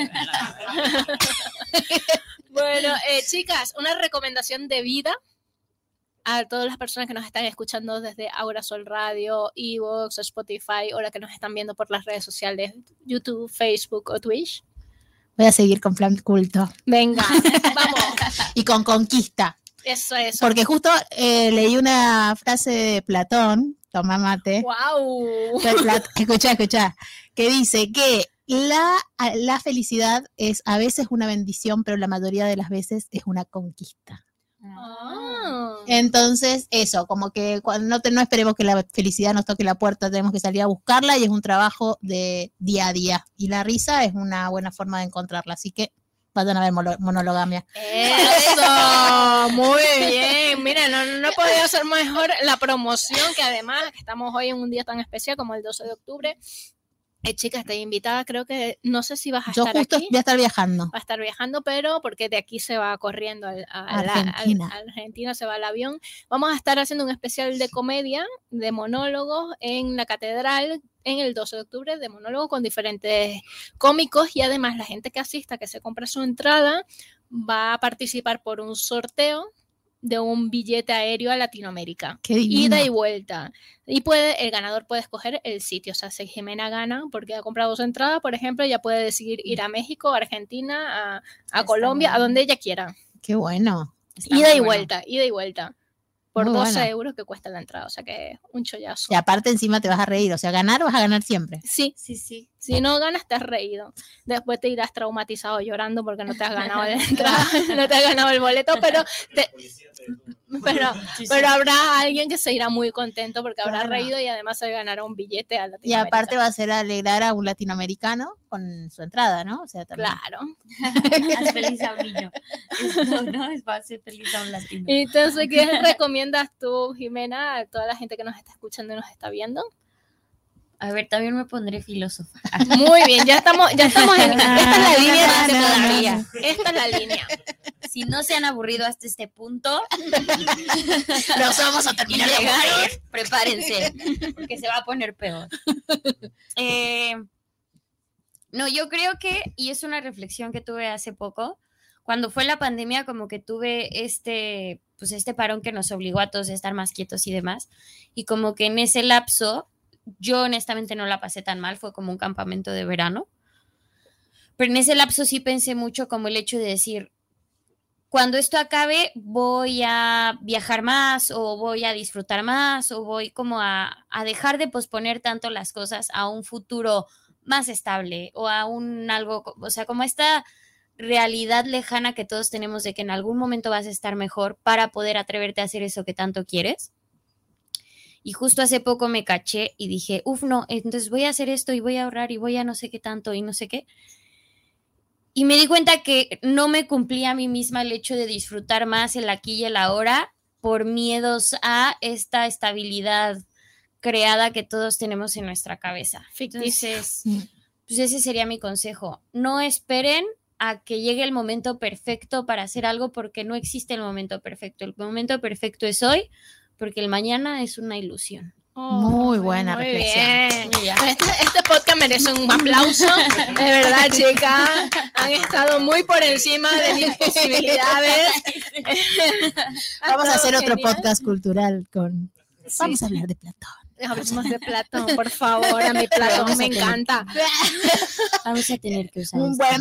Bueno, chicas, una recomendación de vida a todas las personas que nos están escuchando desde Aura Sol Radio, Evox, Spotify, o las que nos están viendo por las redes sociales, YouTube, Facebook o Twitch. Voy a seguir con Plan Culto. Venga, vamos. Y con Conquista. Eso. Porque justo leí una frase de Platón, toma mate. ¡Wow! Escucha, que dice que la felicidad es a veces una bendición, pero la mayoría de las veces es una conquista. Entonces, eso, como que cuando no esperemos que la felicidad nos toque la puerta, tenemos que salir a buscarla y es un trabajo de día a día. Y la risa es una buena forma de encontrarla, así que vayan a ver Monologamia. Eso, muy bien. Mira, no podía ser mejor la promoción, que además estamos hoy en un día tan especial como el 12 de octubre. Chicas, estoy invitada, creo que, no sé si vas a estar aquí. Yo justo voy a estar viajando. Va a estar viajando, pero porque de aquí se va corriendo a Argentina, se va al avión. Vamos a estar haciendo un especial de comedia, de monólogos en la catedral, en el 12 de octubre, de monólogos con diferentes cómicos, y además la gente que asista, que se compra su entrada, va a participar por un sorteo de un billete aéreo a Latinoamérica. Qué divino. Ida y vuelta. Y el ganador puede escoger el sitio. O sea, si Jimena gana porque ha comprado su entrada, por ejemplo, ella puede decidir ir a México, a Argentina, a Colombia, a donde ella quiera. Qué bueno. Ida y vuelta. Por Muy 12 buena. euros que cuesta la entrada. O sea que un chollazo. Y aparte encima te vas a reír. O sea, ganar vas a ganar siempre. Sí. Si no ganas, te has reído. Después te irás traumatizado llorando porque no te has ganado la entrada, no te has ganado el boleto, pero habrá alguien que se irá muy contento porque habrá reído y además se ganará un billete a Latinoamérica. Y aparte va a ser alegrar a un latinoamericano con su entrada, ¿no? O sea, también. Claro. Haz feliz a un niño. No, es para hacer feliz a un latino. Entonces, ¿qué recomiendas tú, Jimena, a toda la gente que nos está escuchando y nos está viendo? A ver, también me pondré filósofa. Muy bien, ya estamos en esta es la línea de todavía. Esta es la línea. Si no se han aburrido hasta este punto, los vamos a terminar de aburrir. Prepárense, porque se va a poner peor. No, yo creo que, y es una reflexión que tuve hace poco, cuando fue la pandemia, como que tuve este parón que nos obligó a todos a estar más quietos y demás, y como que en ese lapso yo honestamente no la pasé tan mal, fue como un campamento de verano, pero en ese lapso sí pensé mucho como el hecho de decir, cuando esto acabe voy a viajar más o voy a disfrutar más o voy como a dejar de posponer tanto las cosas a un futuro más estable o a algo, o sea, como esta realidad lejana que todos tenemos de que en algún momento vas a estar mejor para poder atreverte a hacer eso que tanto quieres. Y justo hace poco me caché y dije, no, entonces voy a hacer esto y voy a ahorrar y voy a no sé qué tanto y no sé qué. Y me di cuenta que no me cumplía a mí misma el hecho de disfrutar más el aquí y el ahora por miedos a esta estabilidad creada que todos tenemos en nuestra cabeza. Entonces, pues ese sería mi consejo. No esperen a que llegue el momento perfecto para hacer algo porque no existe el momento perfecto. El momento perfecto es hoy, porque el mañana es una ilusión. Muy buena reflexión. Bien. Este podcast merece un aplauso. De verdad, chicas. Han estado muy por encima de mis posibilidades. Vamos a hacer otro podcast cultural con... Sí. Vamos a hablar de Platón. Hablemos de Platón, por favor. A mi Platón me encanta. Vamos a tener que usar un buen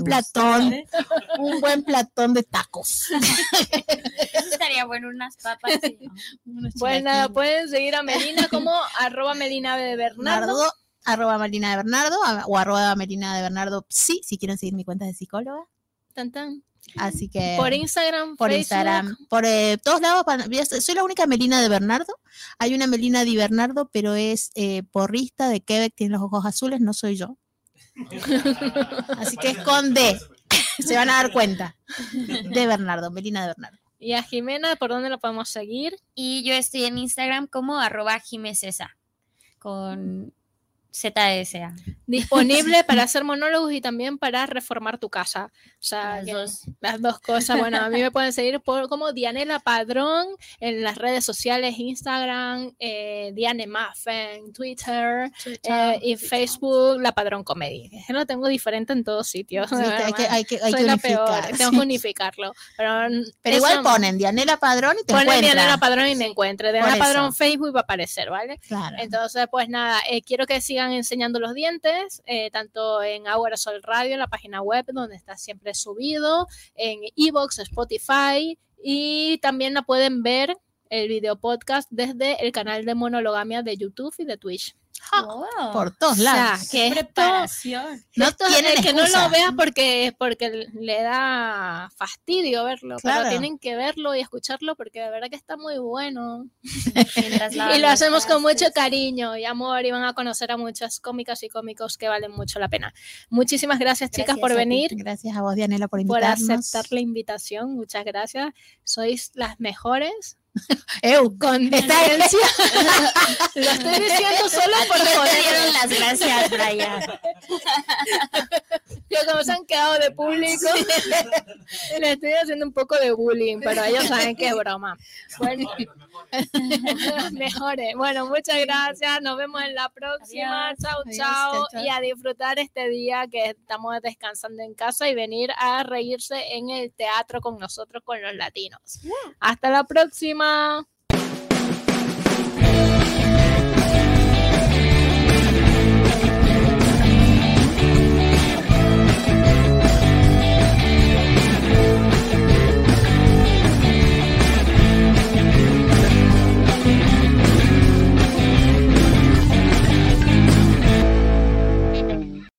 Platón de tacos. Eso estaría bueno, unas papas. Bueno, pueden seguir a Melina como @Melina de Bernardo. @Melina de Bernardo o @Melina de Bernardo. Sí, si quieren seguir mi cuenta de psicóloga. Tan, tan. Así que por Instagram, por Facebook. Instagram, por todos lados. Soy la única Melina de Bernardo. Hay una Melina de Bernardo, pero es porrista de Quebec, tiene los ojos azules, no soy yo. Así que es con D. Se van a dar cuenta. De Bernardo, Melina de Bernardo. Y a Jimena, ¿por dónde lo podemos seguir? Y yo estoy en Instagram como @Jimesesa. ZSA. Disponible para hacer monólogos y también para reformar tu casa. O sea, las dos cosas. Bueno, a mí me pueden seguir como Dianela Padrón en las redes sociales, Instagram, Diane Maffen, Twitter y Facebook, La Padrón Comedy. Es que lo tengo diferente en todos sitios. Sí, hay que Soy la unificar, peor, tengo que unificarlo. Pero igual ponen Dianela Padrón y te encuentran. Ponen Dianela Padrón y me encuentran. Dianela Padrón Facebook va a aparecer, ¿vale? Claro. Entonces, pues nada, quiero que sigan enseñando los dientes, tanto en Ahora Sol Radio, en la página web, donde está siempre subido, en iVoox, Spotify, y también la pueden ver el video podcast desde el canal de Monologamia de YouTube y de Twitch. Wow. Por todos lados. O sea, que preparación. No tienen que no excusa. lo veas porque le da fastidio verlo, Claro. pero tienen que verlo y escucharlo porque de verdad que está muy bueno. Y Y lo hacemos con mucho cariño y amor y van a conocer a muchas cómicas y cómicos que valen mucho la pena. Muchísimas gracias, chicas, por venir, Gracias a vos, Dianela, por por invitarnos. aceptar la invitación. Muchas gracias. Sois las mejores. Con Diferencia. Lo estoy diciendo solo por Te joder. dieron las gracias, Brian. Que como se han quedado de público, le estoy haciendo un poco de bullying, pero ellos saben que es broma. Bueno, las mejores. Bueno, muchas gracias. Nos vemos en la próxima. Adiós. Chao, Adiós, chao. chao, chao. Y a disfrutar este día que estamos descansando en casa y venir a reírse en el teatro con nosotros, con los latinos. Hasta la próxima.